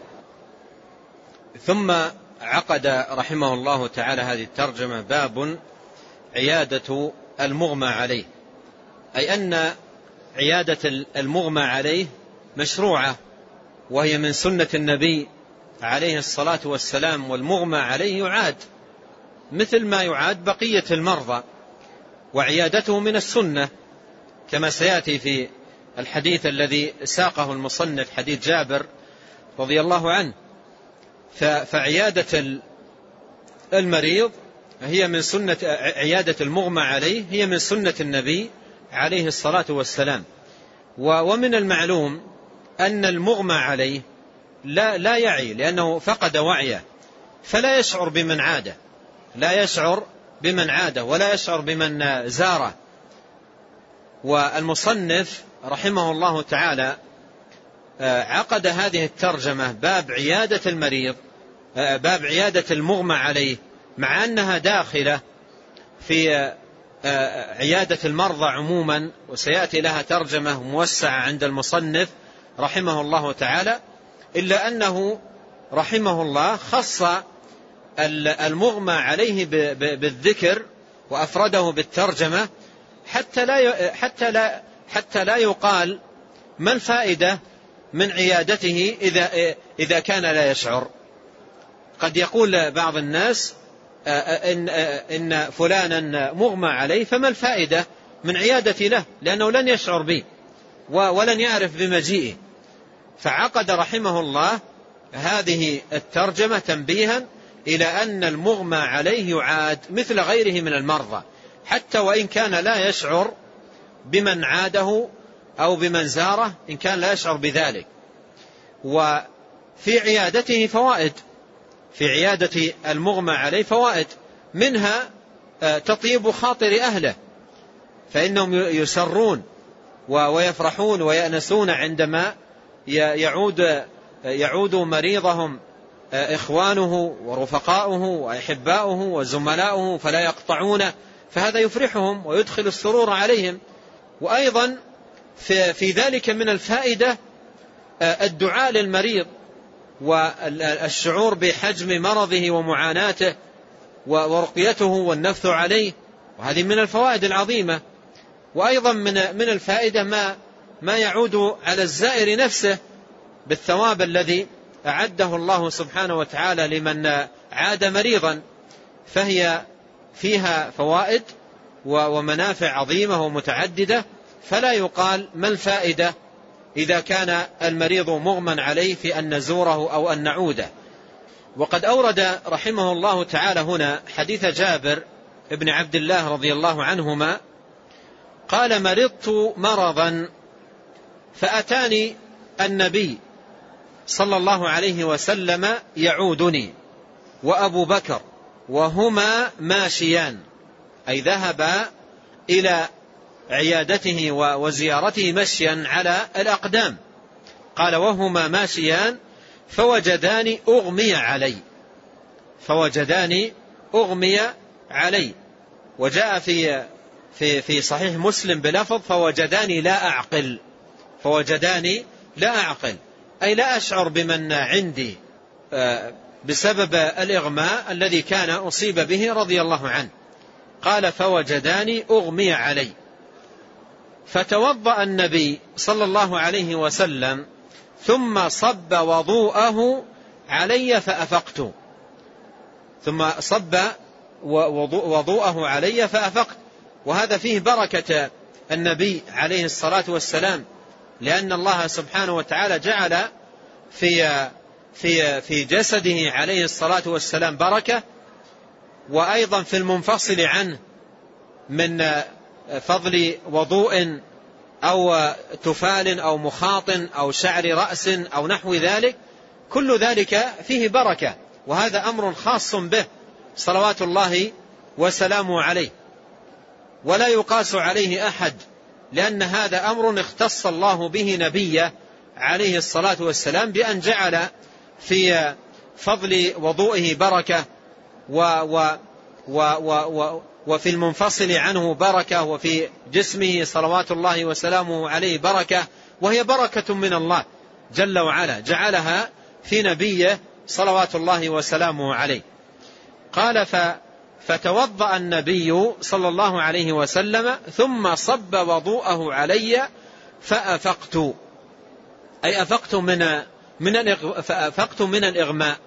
ثم عقد رحمه الله تعالى هذه الترجمة: باب عيادة المغمى عليه، أي أن عيادة المغمى عليه مشروعة، وهي من سنة النبي عليه الصلاة والسلام، والمغمى عليه يعاد مثل ما يعاد بقية المرضى، وعيادته من السنة كما سيأتي في الحديث الذي ساقه المصنف، حديث جابر رضي الله عنه. فعيادة المريض هي من سنة، عيادة المغمى عليه هي من سنة النبي عليه الصلاة والسلام. ومن المعلوم أن المغمى عليه لا, لا يعي، لأنه فقد وعيه، فلا يشعر بمن عاده، لا يشعر بمن عاده ولا يشعر بمن زاره. والمصنف رحمه الله تعالى عقد هذه الترجمة باب عيادة المريض، باب عيادة المغمى عليه، مع أنها داخلة في عيادة المرضى عموما، وسيأتي لها ترجمة موسعة عند المصنف رحمه الله تعالى، إلا أنه رحمه الله خص المغمى عليه بالذكر وأفرده بالترجمة حتى لا حتى لا حتى لا يقال ما الفائدة من عيادته إذا إذا كان لا يشعر. قد يقول بعض الناس إن إن فلانا مغمى عليه، فما الفائدة من عيادتي له، لأنه لن يشعر بي ولن يعرف بمجيئه. فعقد رحمه الله هذه الترجمة تنبيها إلى أن المغمى عليه يعاد مثل غيره من المرضى، حتى وإن كان لا يشعر بمن عاده أو بمن زاره، إن كان لا يشعر بذلك. وفي عيادته فوائد، في عيادة المغمى عليه فوائد، منها تطيب خاطر أهله، فإنهم يسرون ويفرحون ويأنسون عندما يعود يعود مريضهم إخوانه ورفقاؤه وأحباؤه وزملاؤه فلا يقطعونه، فهذا يفرحهم ويدخل السرور عليهم. وأيضا في, في ذلك من الفائدة الدعاء للمريض والشعور بحجم مرضه ومعاناته ورقيته والنفث عليه، وهذه من الفوائد العظيمة. وأيضا من من الفائدة ما ما يعود على الزائر نفسه بالثواب الذي أعده الله سبحانه وتعالى لمن عاد مريضا، فهي فيها فوائد ومنافع عظيمة ومتعددة، فلا يقال ما الفائدة إذا كان المريض مغمى عليه في أن نزوره أو أن نعوده. وقد أورد رحمه الله تعالى هنا حديث جابر ابن عبد الله رضي الله عنهما قال: مرضت مرضا فأتاني النبي صلى الله عليه وسلم يعودني وأبو بكر وهما ماشيان، أي ذهبا إلى عيادته وزيارته مشيا على الأقدام. قال: وهما ماشيان فوجداني أغمي علي، فوجداني أغمي علي. وجاء في في في صحيح مسلم بلفظ: فوجداني لا أعقل، فوجداني لا أعقل، أي لا أشعر بمن عندي بسبب الإغماء الذي كان أصيب به رضي الله عنه. قال: فوجداني أغمي علي، فتوضأ النبي صلى الله عليه وسلم ثم صب وضوءه علي فأفقت، ثم صب وضوءه علي فأفقت. وهذا فيه بركة النبي عليه الصلاة والسلام، لأن الله سبحانه وتعالى جعل في في في جسده عليه الصلاة والسلام بركة وأيضا في المنفصل عنه من فضل وضوء أو تفال أو مخاط أو شعر رأس أو نحو ذلك، كل ذلك فيه بركة، وهذا أمر خاص به صلوات الله وسلامه عليه، ولا يقاس عليه أحد، لأن هذا أمر اختص الله به نبيه عليه الصلاة والسلام بأن جعل في فضل وضوئه بركة و و و و و وفي المنفصل عنه بركة، وفي جسمه صلوات الله وسلامه عليه بركة، وهي بركة من الله جل وعلا جعلها في نبيه صلوات الله وسلامه عليه. قال فتوضأ النبي صلى الله عليه وسلم ثم صب وضوءه علي فأفقت، أي أفقت من من فأفقت من الإغماء.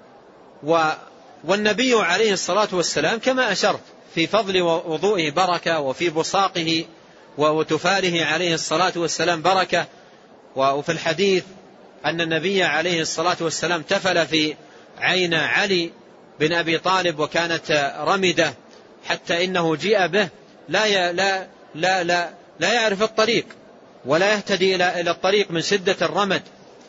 والنبي عليه الصلاة والسلام كما أشرت في فضل وضوئه بركة، وفي بصاقه وتفاله عليه الصلاة والسلام بركة. وفي الحديث أن النبي عليه الصلاة والسلام تفل في عين علي بن أبي طالب وكانت رمدة حتى إنه جيء به لا لا لا لا لا يعرف الطريق ولا يهتدي إلى الطريق من شدة الرمد،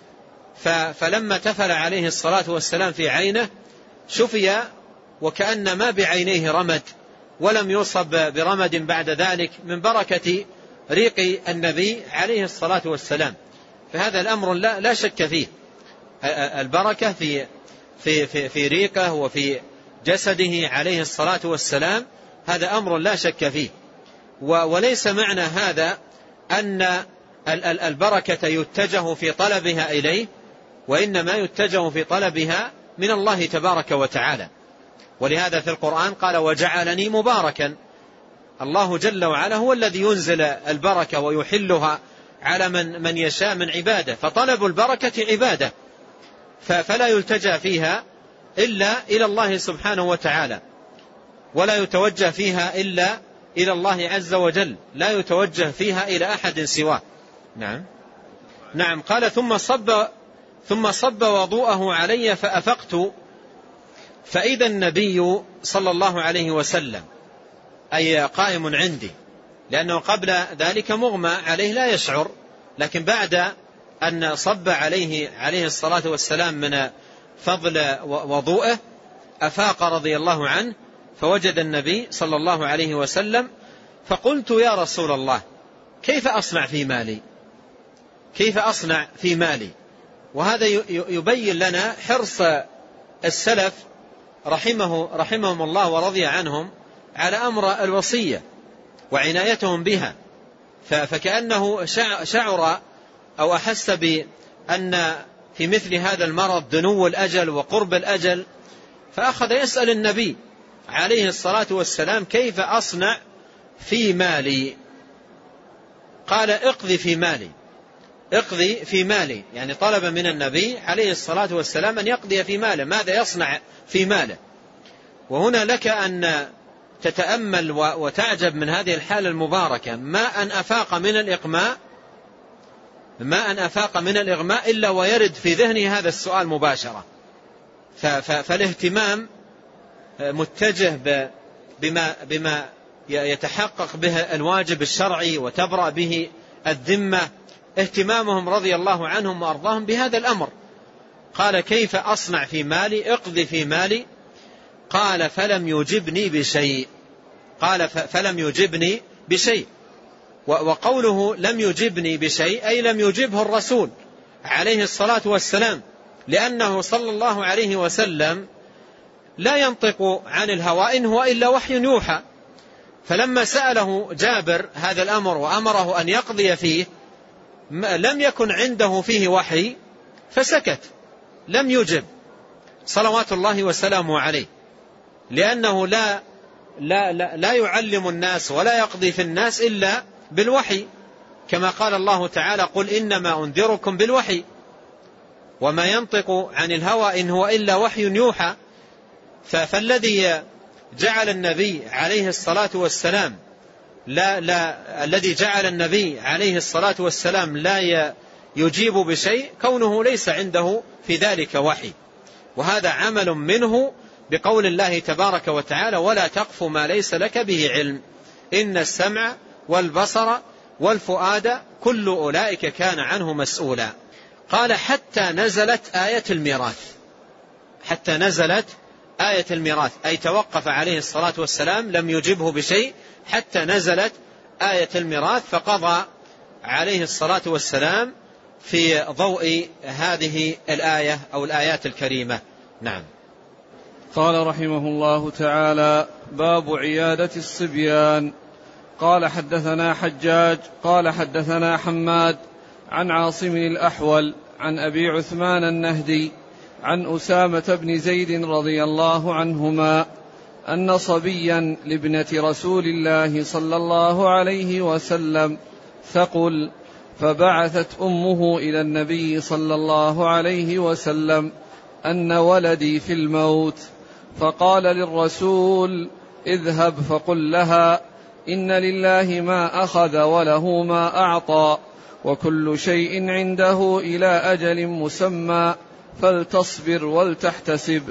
فلما تفل عليه الصلاة والسلام في عينه شفي وكأن ما بعينيه رمد، ولم يصب برمد بعد ذلك من بركة ريق النبي عليه الصلاة والسلام. فهذا الأمر لا, لا شك فيه، البركة في, في, في, في ريقه وفي جسده عليه الصلاة والسلام، هذا أمر لا شك فيه. وليس معنى هذا أن البركة يتجه في طلبها إليه، وإنما يتجه في طلبها من الله تبارك وتعالى. ولهذا في القرآن قال وجعلني مباركا. الله جل وعلا هو الذي ينزل البركة ويحلها على من, من يشاء من عباده، فطلب البركة عبادة، فلا يلتجأ فيها إلا إلى الله سبحانه وتعالى، ولا يتوجه فيها إلا إلى الله عز وجل، لا يتوجه فيها إلى أحد سواه. نعم نعم قال ثم صب ثم صب وضوءه علي فأفقت، فإذا النبي صلى الله عليه وسلم أي قائم عندي، لأنه قبل ذلك مغمى عليه لا يشعر، لكن بعد أن صب عليه عليه الصلاة والسلام من فضل وضوءه أفاق رضي الله عنه، فوجد النبي صلى الله عليه وسلم، فقلت يا رسول الله كيف أصنع في مالي كيف أصنع في مالي وهذا يبين لنا حرص السلف رحمه رحمهم الله ورضي عنهم على أمر الوصية وعنايتهم بها، فكأنه شعر أو أحس بأن في مثل هذا المرض دنو الأجل وقرب الأجل، فأخذ يسأل النبي عليه الصلاة والسلام كيف أصنع في مالي. قال اقضي في مالي اقضي في مالي، يعني طلب من النبي عليه الصلاة والسلام أن يقضي في ماله، ماذا يصنع في ماله. وهنا لك أن تتأمل وتعجب من هذه الحالة المباركة، ما أن أفاق من الإغماء ما أن أفاق من الإغماء إلا ويرد في ذهنه هذا السؤال مباشرة، فالاهتمام متجه بما, بما يتحقق به الواجب الشرعي وتبرأ به الذمة، اهتمامهم رضي الله عنهم وأرضاهم بهذا الأمر. قال كيف أصنع في مالي اقضي في مالي، قال فلم يجبني بشيء قال فلم يجبني بشيء وقوله لم يجبني بشيء أي لم يجبه الرسول عليه الصلاة والسلام، لأنه صلى الله عليه وسلم لا ينطق عن الهوى إن هو إلا وحي يوحى. فلما سأله جابر هذا الأمر وأمره أن يقضي فيه لم يكن عنده فيه وحي فسكت، لم يجب صلوات الله وسلامه عليه، لأنه لا, لا, لا, لا يعلم الناس ولا يقضي في الناس إلا بالوحي، كما قال الله تعالى قل إنما أنذركم بالوحي وما ينطق عن الهوى إن هو إلا وحي يوحى. فالذي جعل النبي عليه الصلاة والسلام لا لا الذي جعل النبي عليه الصلاة والسلام لا يجيب بشيء كونه ليس عنده في ذلك وحي، وهذا عمل منه بقول الله تبارك وتعالى: ولا تقف ما ليس لك به علم إن السمع والبصر والفؤاد كل أولئك كان عنه مسؤولا. قال: حتى نزلت آية الميراث، حتى نزلت آية الميراث، أي توقف عليه الصلاة والسلام لم يجبه بشيء حتى نزلت آية الميراث، فقضى عليه الصلاة والسلام في ضوء هذه الآية أو الآيات الكريمة. نعم. قال رحمه الله تعالى: باب عيادة الصبيان. قال: حدثنا حجاج قال حدثنا حماد عن عاصم الأحول عن أبي عثمان النهدي عن أسامة بن زيد رضي الله عنهما أن صبيا لابنة رسول الله صلى الله عليه وسلم ثقل، فبعثت أمه إلى النبي صلى الله عليه وسلم أن ولدي في الموت، فقال للرسول: اذهب فقل لها إن لله ما أخذ وله ما أعطى، وكل شيء عنده إلى أجل مسمى، فلتصبر ولتحتسب.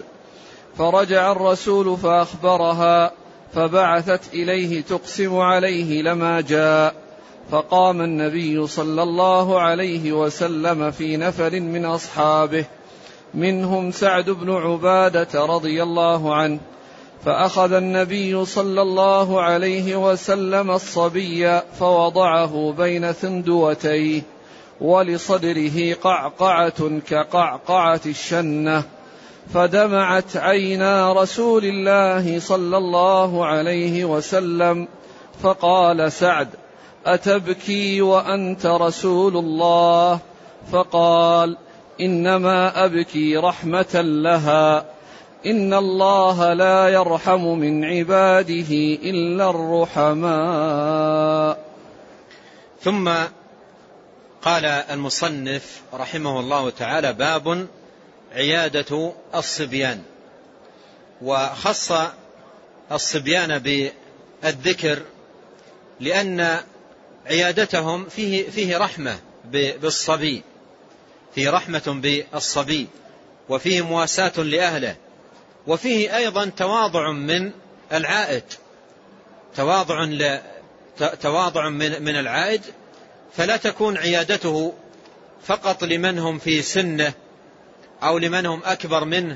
فرجع الرسول فأخبرها، فبعثت إليه تقسم عليه لما جاء، فقام النبي صلى الله عليه وسلم في نفر من أصحابه منهم سعد بن عبادة رضي الله عنه، فأخذ النبي صلى الله عليه وسلم الصبي فوضعه بين ثندوتيه، ولصدره قعقعة كقعقعة الشنة، فدمعت عينا رسول الله صلى الله عليه وسلم، فقال سعد: أتبكي وأنت رسول الله؟ فقال: إنما أبكي رحمة لها، إن الله لا يرحم من عباده إلا الرحماء. ثم قال المصنف رحمه الله تعالى: باب عيادة الصبيان. وخص الصبيان بالذكر لأن عيادتهم فيه, فيه رحمة بالصبي، فيه رحمة بالصبي، وفيه مواساة لأهله، وفيه أيضا تواضع من العائد، تواضع ل... تواضع من... من العائد، فلا تكون عيادته فقط لمن هم في سنه أو لمن هم أكبر منه،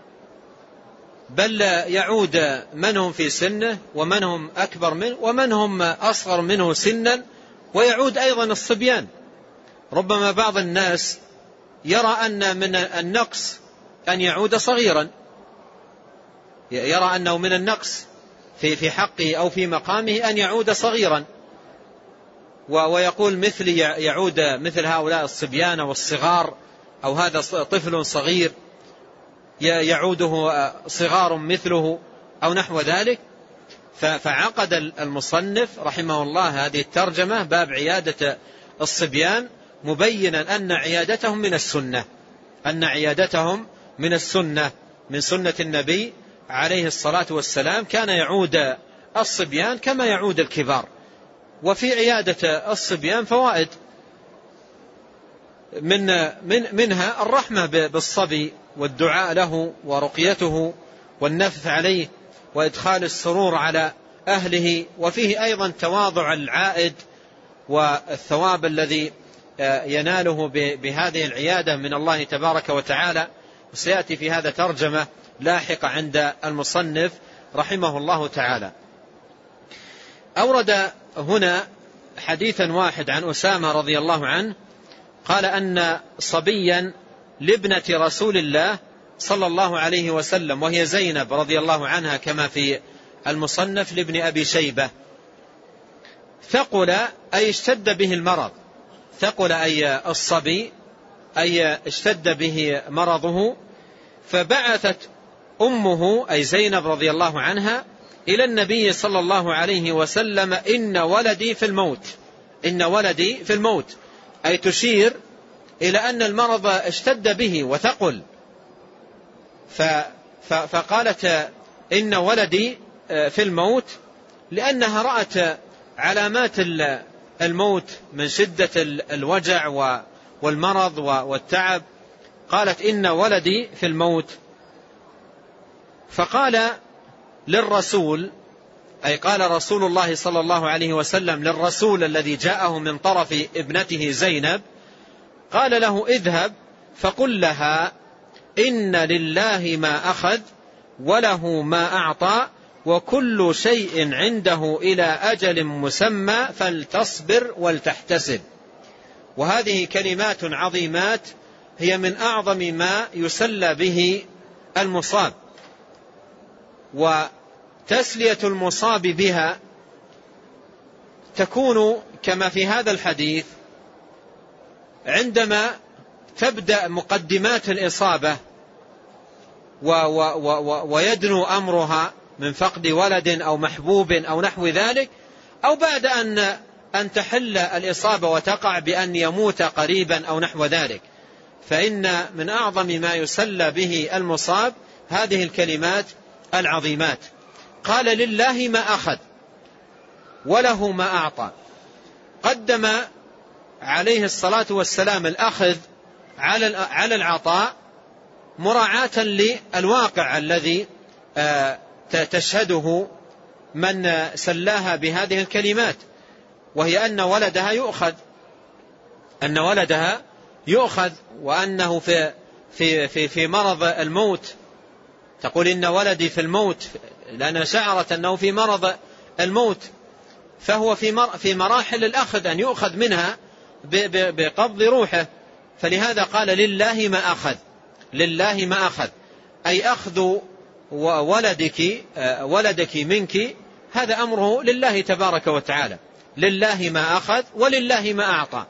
بل يعود من هم في سنه ومن هم أكبر منه ومن هم أصغر منه سنا، ويعود أيضا الصبيان. ربما بعض الناس يرى أن من النقص أن يعود صغيرا، يرى أنه من النقص في في حقه أو في مقامه أن يعود صغيرا، ويقول مثلي يعود مثل هؤلاء الصبيان والصغار، أو هذا طفل صغير يعوده صغار مثله أو نحو ذلك. فعقد المصنف رحمه الله هذه الترجمة باب عيادة الصبيان، مبينا أن عيادتهم من السنة، أن عيادتهم من السنة، من سنة النبي عليه الصلاة والسلام، كان يعود الصبيان كما يعود الكبار. وفي عيادة الصبيان فوائد، من من منها الرحمة بالصبي والدعاء له ورقيته والنفث عليه وإدخال السرور على أهله، وفيه أيضا تواضع العائد والثواب الذي يناله بهذه العيادة من الله تبارك وتعالى. وسيأتي في هذا ترجمة لاحقة عند المصنف رحمه الله تعالى. أورد هنا حديثا واحد عن أسامة رضي الله عنه، قال أن صبيا لابنة رسول الله صلى الله عليه وسلم، وهي زينب رضي الله عنها كما في المصنف لابن أبي شيبة، ثقل أي اشتد به المرض، ثقل أي الصبي أي اشتد به مرضه، فبعثت أمه أي زينب رضي الله عنها إلى النبي صلى الله عليه وسلم: إن ولدي في الموت، إن ولدي في الموت، أي تشير إلى أن المرض اشتد به وثقل. فقالت: إن ولدي في الموت، لأنها رأت علامات الموت من شدة الوجع والمرض والتعب. قالت: إن ولدي في الموت. فقال للرسول، أي قال رسول الله صلى الله عليه وسلم للرسول الذي جاءه من طرف ابنته زينب، قال له اذهب فقل لها إن لله ما أخذ وله ما أعطى وكل شيء عنده إلى أجل مسمى فلتصبر ولتحتسب. وهذه كلمات عظيمات هي من أعظم ما يسلى به المصاب، وتسلية المصاب بها تكون كما في هذا الحديث عندما تبدأ مقدمات الإصابة ويدنو أمرها من فقد ولد أو محبوب أو نحو ذلك، أو بعد أن أن تحل الإصابة وتقع بأن يموت قريبا أو نحو ذلك. فإن من أعظم ما يسلى به المصاب هذه الكلمات العظيمات. قال لله ما أخذ وله ما أعطى. قدم عليه الصلاة والسلام الأخذ على العطاء مراعاة للواقع الذي تشهده من سلاها بهذه الكلمات، وهي أن ولدها يؤخذ أن ولدها يؤخذ وأنه في في في في مرض الموت. تقول إن ولدي في الموت لأن شعرت أنه في مرض الموت، فهو في في مراحل الأخذ أن يؤخذ منها بقبض روحه. فلهذا قال لله ما أخذ، لله ما أخذ أي أخذ ولدك ولدك منك هذا أمره لله تبارك وتعالى. لله ما أخذ ولله ما أعطى،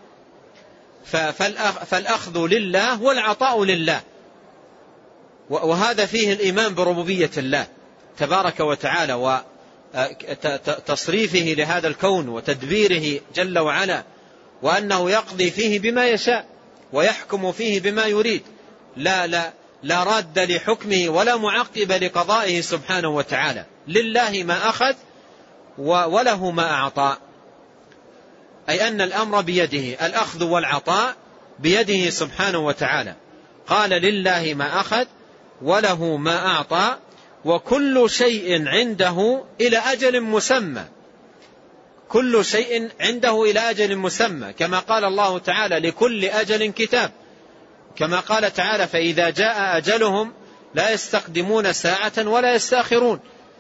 فالأخذ لله والعطاء لله، وهذا فيه الإيمان بربوبية الله تبارك وتعالى وتصريفه لهذا الكون وتدبيره جل وعلا، وأنه يقضي فيه بما يشاء ويحكم فيه بما يريد، لا لا لا راد لحكمه ولا معقب لقضائه سبحانه وتعالى. لله ما أخذ وله ما أعطى، أي أن الأمر بيده، الأخذ والعطاء بيده سبحانه وتعالى. قال لله ما أخذ وله ما أعطى وكل شيء عنده إلى أجل مسمى. كل شيء عنده إلى أجل مسمى، كما قال الله تعالى لكل أجل كتاب، كما قال تعالى فإذا جاء أجلهم لا يستقدمون ساعة ولا يستأخرون.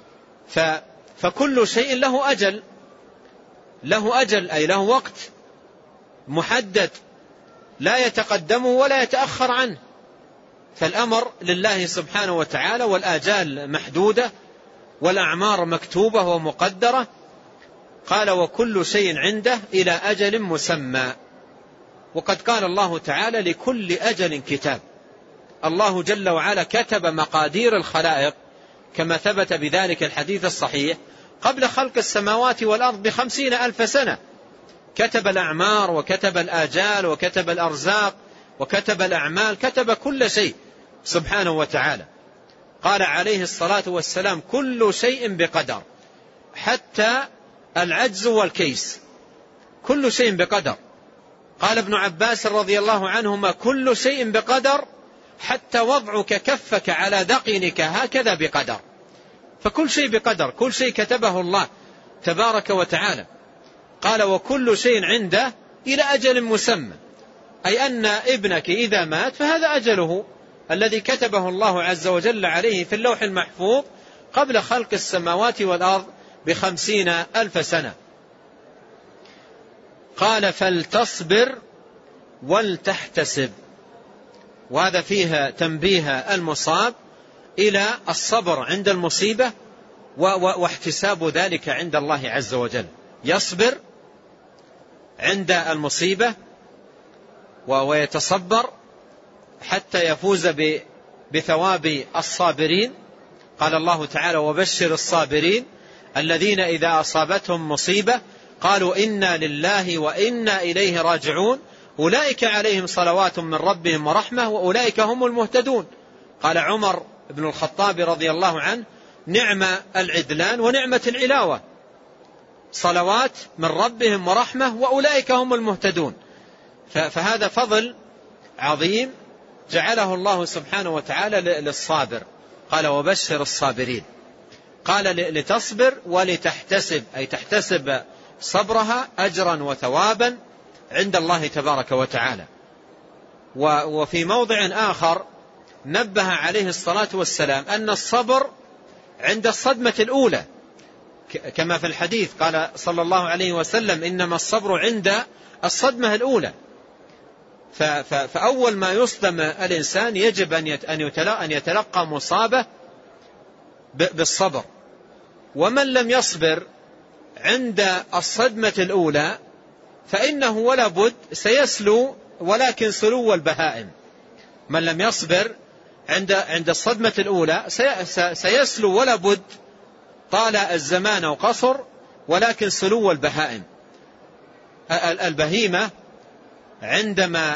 فكل شيء له أجل، له أجل أي له وقت محدد لا يتقدمه ولا يتأخر عنه. فالأمر لله سبحانه وتعالى، والآجال محدودة والأعمار مكتوبة ومقدرة. قال وكل شيء عنده إلى أجل مسمى. وقد قال الله تعالى لكل أجل كتاب. الله جل وعلا كتب مقادير الخلائق كما ثبت بذلك الحديث الصحيح قبل خلق السماوات والأرض بخمسين ألف سنة. كتب الأعمار وكتب الآجال وكتب الأرزاق وكتب الأعمال، كتب كل شيء سبحانه وتعالى. قال عليه الصلاة والسلام كل شيء بقدر، حتى العجز والكيس كل شيء بقدر. قال ابن عباس رضي الله عنهما كل شيء بقدر حتى وضعك كفك على دقنك هكذا بقدر. فكل شيء بقدر، كل شيء كتبه الله تبارك وتعالى. قال وكل شيء عنده إلى أجل مسمى، أي أن ابنك إذا مات فهذا أجله الذي كتبه الله عز وجل عليه في اللوح المحفوظ قبل خلق السماوات والأرض بخمسين ألف سنة. قال فلتصبر ولتحتسب، وهذا فيها تنبيه المصاب إلى الصبر عند المصيبة واحتساب ذلك عند الله عز وجل. يصبر عند المصيبة ويتصبر حتى يفوز بثواب الصابرين. قال الله تعالى وبشر الصابرين الذين إذا أصابتهم مصيبة قالوا إنا لله وإنا إليه راجعون أولئك عليهم صلوات من ربهم ورحمة وأولئك هم المهتدون. قال عمر بن الخطاب رضي الله عنه نعم العدلان ونعمة العلاوة، صلوات من ربهم ورحمة وأولئك هم المهتدون. فهذا فضل عظيم جعله الله سبحانه وتعالى للصابر. قال وبشر الصابرين. قال لتصبر ولتحتسب، أي تحتسب صبرها أجرا وثوابا عند الله تبارك وتعالى. وفي موضع آخر نبه عليه الصلاة والسلام أن الصبر عند الصدمة الأولى، كما في الحديث قال صلى الله عليه وسلم إنما الصبر عند الصدمة الأولى. فأول ما يصدم الإنسان يجب أن يتلقى مصابة بالصبر. ومن لم يصبر عند الصدمة الأولى فإنه ولا بد سيسلو، ولكن سلو البهائم. من لم يصبر عند عند الصدمة الأولى سيسلو ولا بد طال الزمان وقصر، ولكن سلو البهائم. البهيمة عندما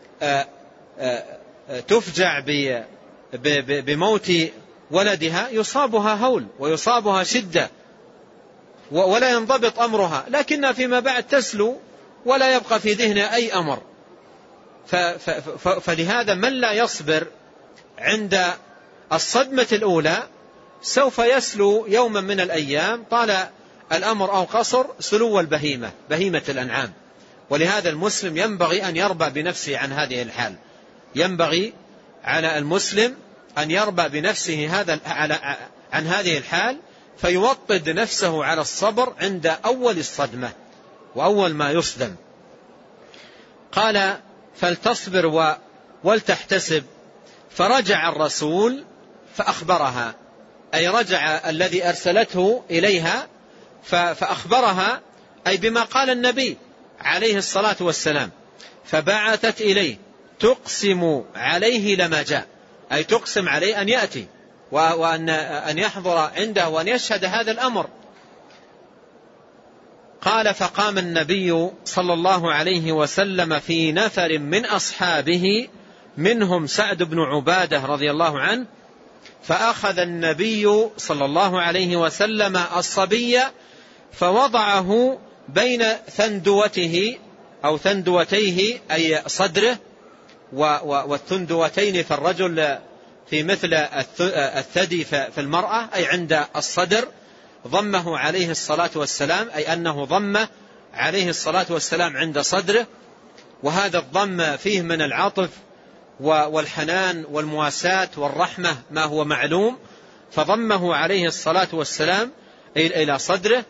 تفجع بموت ولدها يصابها هول ويصابها شدة ولا ينضبط أمرها، لكنها فيما بعد تسلو ولا يبقى في ذهنها أي أمر. فلهذا من لا يصبر عند الصدمة الأولى سوف يسلو يوما من الأيام طال الأمر أو قصر سلو البهيمة، بهيمة الأنعام. ولهذا المسلم ينبغي أن يربى بنفسه عن هذه الحال، ينبغي على المسلم أن يربى بنفسه هذا عن هذه الحال، فيوطد نفسه على الصبر عند أول الصدمة وأول ما يصدم. قال فلتصبر ولتحتسب. فرجع الرسول فأخبرها، أي رجع الذي أرسلته إليها فأخبرها، أي بما قال النبي عليه الصلاة والسلام. فبعثت إليه تقسم عليه لما جاء، أي تقسم عليه أن يأتي وأن أن يحضر عنده وأن يشهد هذا الأمر. قال فقام النبي صلى الله عليه وسلم في نفر من أصحابه منهم سعد بن عبادة رضي الله عنه، فأخذ النبي صلى الله عليه وسلم الصبي فوضعه بين ثندوته أو ثندوتيه أي صدره، والثندوتين في الرجل في مثل الثدي في المرأة أي عند الصدر، ضمه عليه الصلاة والسلام، أي أنه ضمه عليه الصلاة والسلام عند صدره. وهذا الضم فيه من العطف والحنان والمواساة والرحمة ما هو معلوم، فضمه عليه الصلاة والسلام إلى صدره.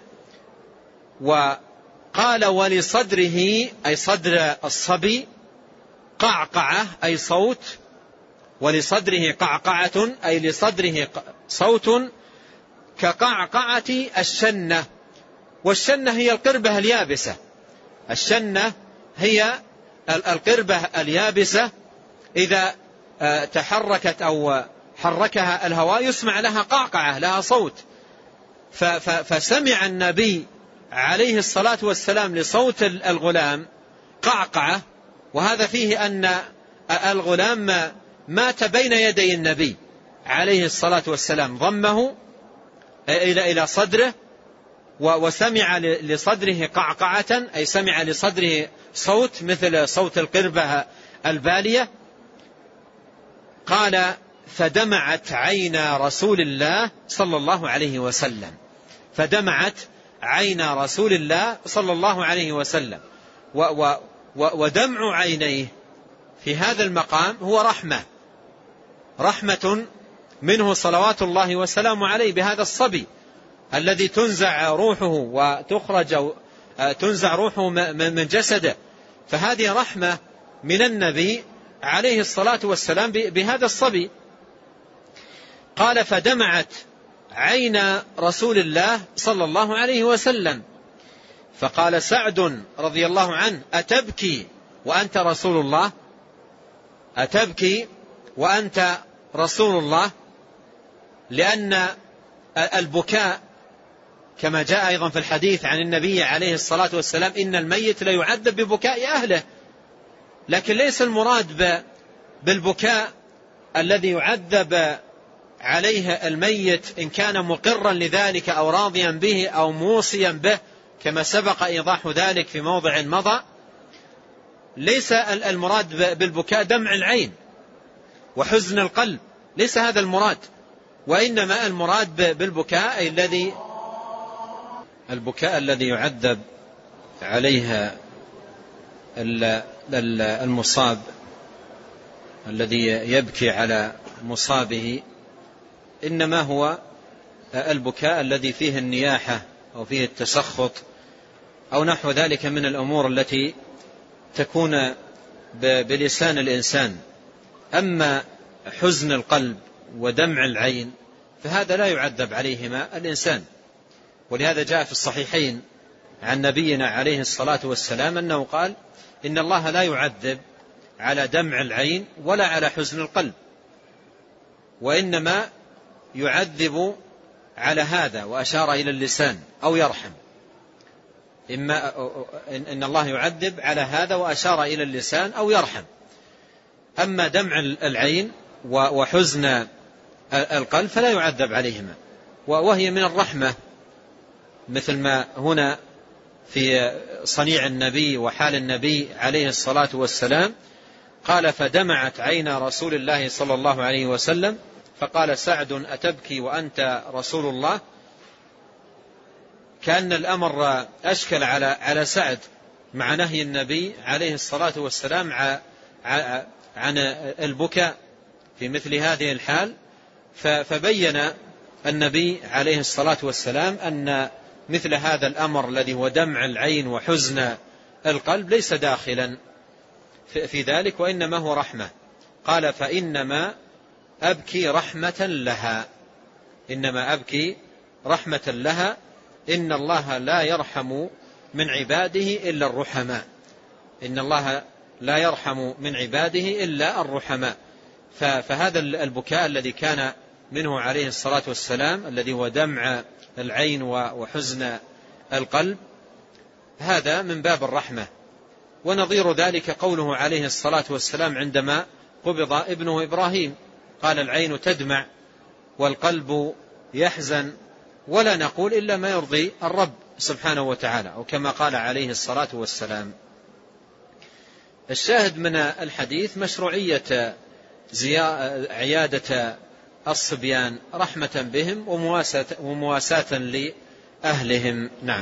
وقال ولصدره أي صدر الصبي قعقعة أي صوت، ولصدره قعقعة أي لصدره صوت كقعقعة الشنة. والشنة هي القربة اليابسة، الشنة هي القربة اليابسة إذا تحركت أو حركها الهواء يسمع لها قعقعة، لها صوت. فسمع النبي عليه الصلاة والسلام لصوت الغلام قعقعة، وهذا فيه أن الغلام مات بين يدي النبي عليه الصلاة والسلام، ضمه إلى إلى صدره وسمع لصدره قعقعة، أي سمع لصدره صوت مثل صوت القربة البالية. قال فدمعت عينا رسول الله صلى الله عليه وسلم، فدمعت عينا رسول الله صلى الله عليه وسلم. ودمع عينيه في هذا المقام هو رحمة، رحمة منه صلوات الله وسلامه عليه بهذا الصبي الذي تنزع روحه وتخرج تنزع روحه من جسده. فهذه رحمة من النبي عليه الصلاة والسلام بهذا الصبي. قال فدمعت عين رسول الله صلى الله عليه وسلم. فقال سعد رضي الله عنه أتبكي وأنت رسول الله؟ أتبكي وأنت رسول الله؟ لأن البكاء كما جاء أيضا في الحديث عن النبي عليه الصلاة والسلام إن الميت لا يعذب ببكاء أهله، لكن ليس المراد بالبكاء الذي يعذب عليه الميت إن كان مقرا لذلك أو راضيا به أو موصيا به، كما سبق إيضاح ذلك في موضع مضى. ليس المراد بالبكاء دمع العين وحزن القلب، ليس هذا المراد، وإنما المراد بالبكاء أي الذي البكاء الذي يعذب عليها المصاب، الذي يبكي على مصابه، إنما هو البكاء الذي فيه النياحة أو فيه التسخط أو نحو ذلك من الأمور التي تكون بلسان الإنسان. أما حزن القلب ودمع العين فهذا لا يعذب عليهما الإنسان. ولهذا جاء في الصحيحين عن نبينا عليه الصلاة والسلام أنه قال: إن الله لا يعذب على دمع العين ولا على حزن القلب، وإنما يعذب على هذا، وأشار إلى اللسان، أو يرحم. إما إن الله يعذب على هذا وأشار إلى اللسان أو يرحم. أما دمع العين وحزن القلب فلا يعذب عليهما، وهي من الرحمة، مثل ما هنا في صنيع النبي وحال النبي عليه الصلاة والسلام قال: فدمعت عين رسول الله صلى الله عليه وسلم فقال سعد: أتبكي وأنت رسول الله؟ كأن الأمر أشكل على على سعد مع نهي النبي عليه الصلاة والسلام عن البكاء في مثل هذه الحال، فبين النبي عليه الصلاة والسلام أن مثل هذا الأمر الذي هو دمع العين وحزن القلب ليس داخلا في ذلك، وإنما هو رحمة. قال: فإنما أبكي رحمة لها، إنما أبكي رحمة لها، إن الله لا يرحم من عباده إلا الرحماء، إن الله لا يرحم من عباده إلا الرحماء. فهذا البكاء الذي كان منه عليه الصلاة والسلام الذي هو دمع العين وحزن القلب هذا من باب الرحمة. ونظير ذلك قوله عليه الصلاة والسلام عندما قبض ابنه إبراهيم قال: العين تدمع والقلب يحزن ولا نقول إلا ما يرضي الرب سبحانه وتعالى، أو كما قال عليه الصلاة والسلام. الشاهد من الحديث مشروعية عيادة الصبيان رحمة بهم ومواساة لأهلهم. نعم.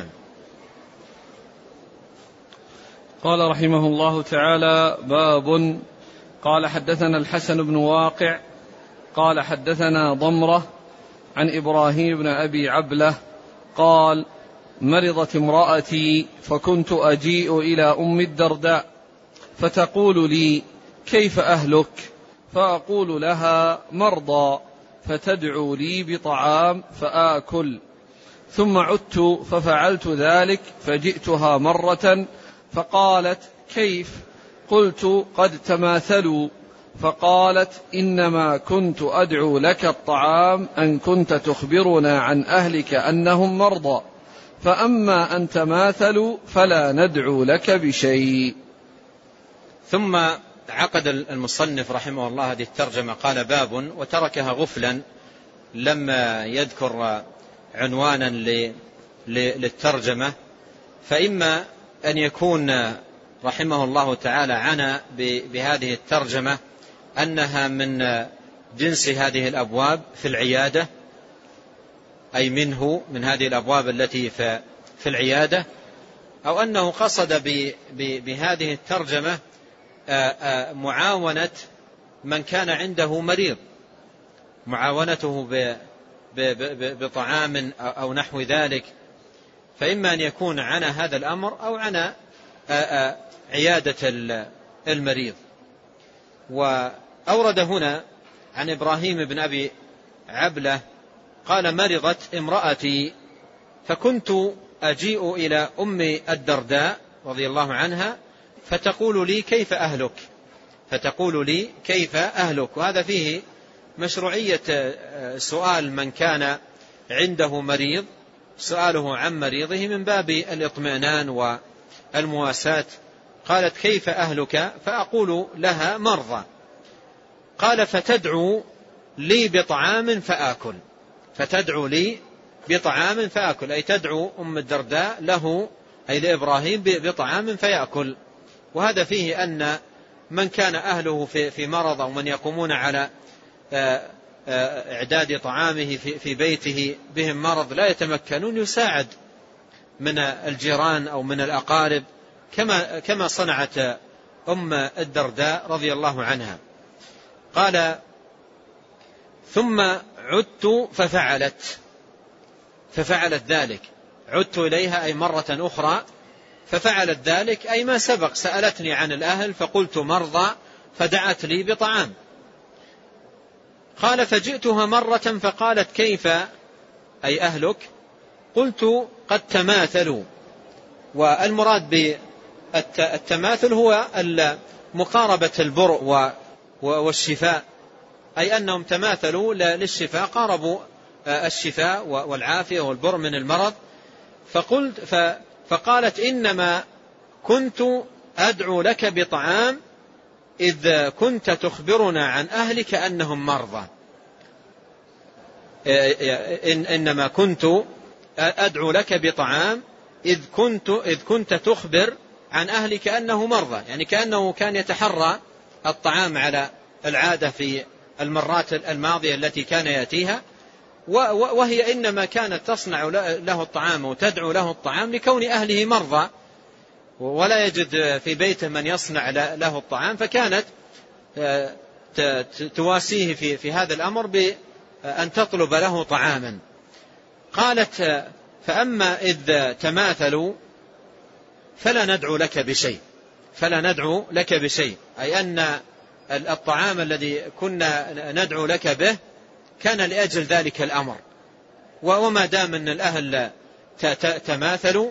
قال رحمه الله تعالى: باب. قال: حدثنا الحسن بن واقع قال: حدثنا ضمرة عن إبراهيم بن أبي عبلة قال: مرضت امرأتي فكنت أجيء إلى أم الدرداء فتقول لي: كيف أهلك؟ فأقول لها: مرضى، فتدعو لي بطعام فآكل. ثم عدت ففعلت ذلك فجئتها مرة فقالت: كيف؟ قلت: قد تماثلوا. فقالت: إنما كنت أدعو لك الطعام أن كنت تخبرنا عن أهلك أنهم مرضى، فأما أن تماثلوا فلا ندعو لك بشيء. ثم عقد المصنف رحمه الله هذه الترجمة قال: باب، وتركها غفلا لما يذكر عنوانا للترجمة، فإما أن يكون رحمه الله تعالى عنا بهذه الترجمة أنها من جنس هذه الأبواب في العيادة، أي منه من هذه الأبواب التي في العيادة، أو أنه قصد بهذه الترجمة معاونة من كان عنده مريض، معاونته بطعام أو نحو ذلك. فإما أن يكون عنا هذا الأمر أو عنا عيادة المريض. وأورد هنا عن إبراهيم بن أبي عبلة قال: مرضت امرأتي فكنت أجيء إلى أم الدرداء رضي الله عنها فتقول لي: كيف أهلك؟ فتقول لي: كيف أهلك؟ وهذا فيه مشروعية سؤال من كان عنده مريض، سؤاله عن مريضه من باب الإطمئنان والمواساة. قالت: كيف أهلك؟ فأقول لها: مرضى. قال: فتدعو لي بطعام فآكل. فتدعو لي بطعام فآكل، أي تدعو أم الدرداء له، أي لإبراهيم، بطعام فيأكل. وهذا فيه أن من كان أهله في مرض أو من يقومون على إعداد طعامه في بيته بهم مرض لا يتمكنون يساعد من الجيران أو من الأقارب كما كما صنعت أم الدرداء رضي الله عنها. قال ثم عدت ففعلت ففعلت ذلك، عدت إليها أي مرة أخرى ففعلت ذلك أي ما سبق، سألتني عن الأهل فقلت مرضى فدعت لي بطعام. قال فجئتها مرة فقالت كيف أي أهلك؟ قلت قد تماثلوا. والمراد بالتماثل هو مقاربة البرء والشفاء، أي أنهم تماثلوا للشفاء، قاربوا الشفاء والعافية والبرء من المرض. فقلت فقالت إنما كنت أدعو لك بطعام إذ كنت تخبرنا عن أهلك أنهم مرضى. إنما كنت أدعو لك بطعام إذ كنت, إذ كنت تخبر عن أهلك أنه مرضى، يعني كأنه كان يتحرى الطعام على العادة في المرات الماضية التي كان يأتيها، وهي إنما كانت تصنع له الطعام وتدعو له الطعام لكون أهله مرضى ولا يجد في بيته من يصنع له الطعام، فكانت تواسيه في في هذا الأمر بأن تطلب له طعاما. قالت فأما إذ تماثلوا فلا ندعو لك بشيء، فلا ندعو لك بشيء، أي أن الطعام الذي كنا ندعو لك به كان لأجل ذلك الأمر، وما دام أن الأهل تماثلوا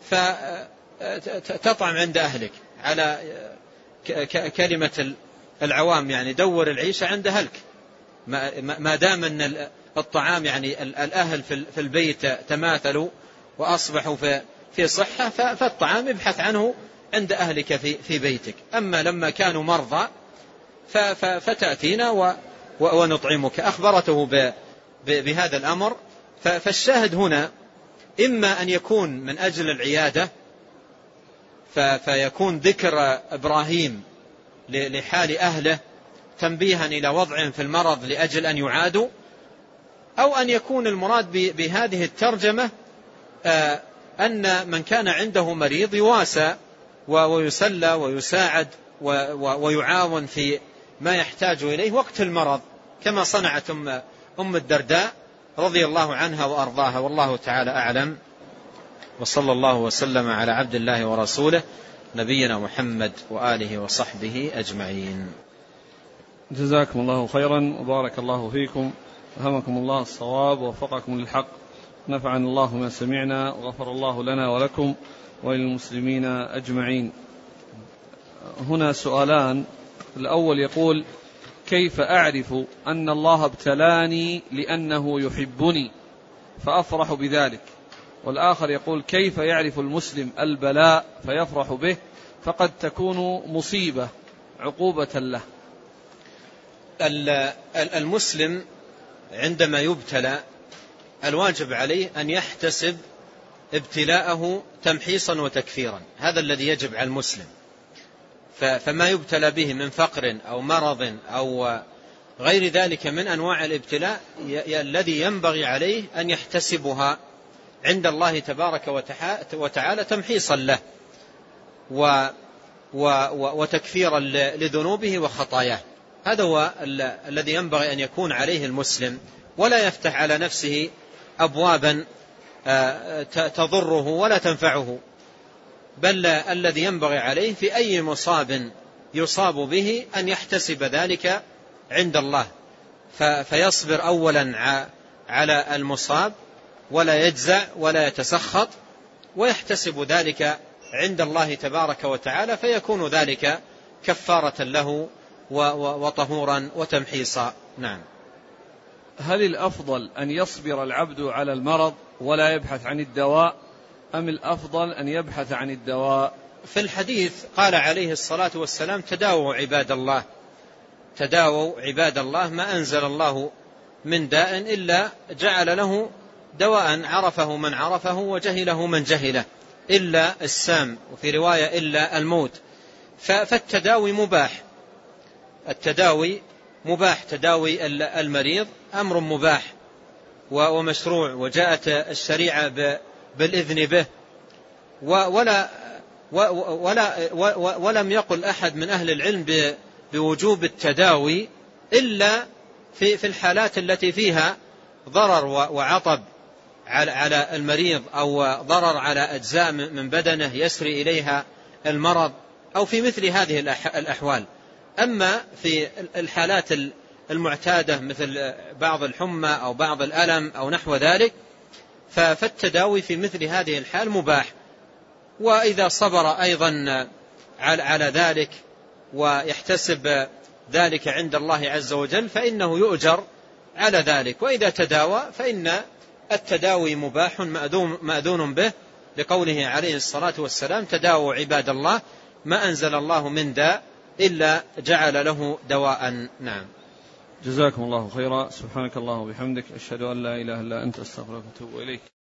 فتطعم عند أهلك على كلمة العوام، يعني دور العيشة عند أهلك، ما دام أن الطعام يعني الأهل في البيت تماثلوا وأصبحوا في صحة فالطعام ابحث عنه عند أهلك في بيتك. أما لما كانوا مرضى فتأتينا ونطعمك. أخبرته بهذا الأمر. فالشاهد هنا إما أن يكون من أجل العيادة فيكون ذكر إبراهيم لحال أهله تنبيها إلى وضع في المرض لأجل أن يعادوا، أو أن يكون المراد بهذه الترجمة أن من كان عنده مريض يواسى ويسلى ويساعد ويعاون في ما يحتاج إليه وقت المرض، كما صنعت أم الدرداء رضي الله عنها وأرضاها. والله تعالى أعلم، وصلى الله وسلم على عبد الله ورسوله نبينا محمد وآله وصحبه أجمعين. جزاكم الله خيرا وبارك الله فيكم، ألهمكم الله الصواب ووفقكم للحق، نفعنا الله ما سمعنا وغفر الله لنا ولكم وللمسلمين أجمعين. هنا سؤالان. الأول يقول: كيف أعرف أن الله ابتلاني لأنه يحبني فأفرح بذلك؟ والآخر يقول: كيف يعرف المسلم البلاء فيفرح به فقد تكون مصيبة عقوبة له؟ المسلم عندما يبتلى الواجب عليه أن يحتسب ابتلاءه تمحيصا وتكفيرا، هذا الذي يجب على المسلم. فما يبتلى به من فقر أو مرض أو غير ذلك من أنواع الابتلاء الذي ينبغي عليه أن يحتسبها عند الله تبارك وتعالى تمحيصا له وتكفيرا لذنوبه وخطاياه. هذا هو الذي ينبغي أن يكون عليه المسلم، ولا يفتح على نفسه أبوابا تضره ولا تنفعه، بل الذي ينبغي عليه في أي مصاب يصاب به أن يحتسب ذلك عند الله، فيصبر أولا على المصاب ولا يجزع ولا يتسخط، ويحتسب ذلك عند الله تبارك وتعالى، فيكون ذلك كفارة له وطهورا وتمحيصا. نعم. هل الأفضل أن يصبر العبد على المرض ولا يبحث عن الدواء، أم الأفضل أن يبحث عن الدواء؟ في الحديث قال عليه الصلاة والسلام: تداووا عباد الله، تداووا عباد الله، ما أنزل الله من داء إلا جعل له دواء عرفه من عرفه وجهله من جهله، إلا السام، وفي رواية إلا الموت. فالتداوي مباح، التداوي مباح، تداوي المريض أمر مباح ومشروع، وجاءت الشريعة بالإذن به، ولا ولا ولم يقل أحد من أهل العلم بوجوب التداوي إلا في في الحالات التي فيها ضرر وعطب على المريض، أو ضرر على أجزاء من بدنه يسري إليها المرض، أو في مثل هذه الأحوال. أما في الحالات المعتادة مثل بعض الحمى أو بعض الألم أو نحو ذلك، فالتداوي في مثل هذه الحال مباح. وإذا صبر أيضا على ذلك ويحتسب ذلك عند الله عز وجل فإنه يؤجر على ذلك. وإذا تداوى فإن التداوي مباح مأذون به، لقوله عليه الصلاة والسلام: تداووا عباد الله ما أنزل الله من داء إلا جعل له دواء. نعم. جزاكم الله خيرا. سبحانك اللهم وبحمدك، أشهد أن لا إله إلا أنت، أستغفرك وأتوب إليك.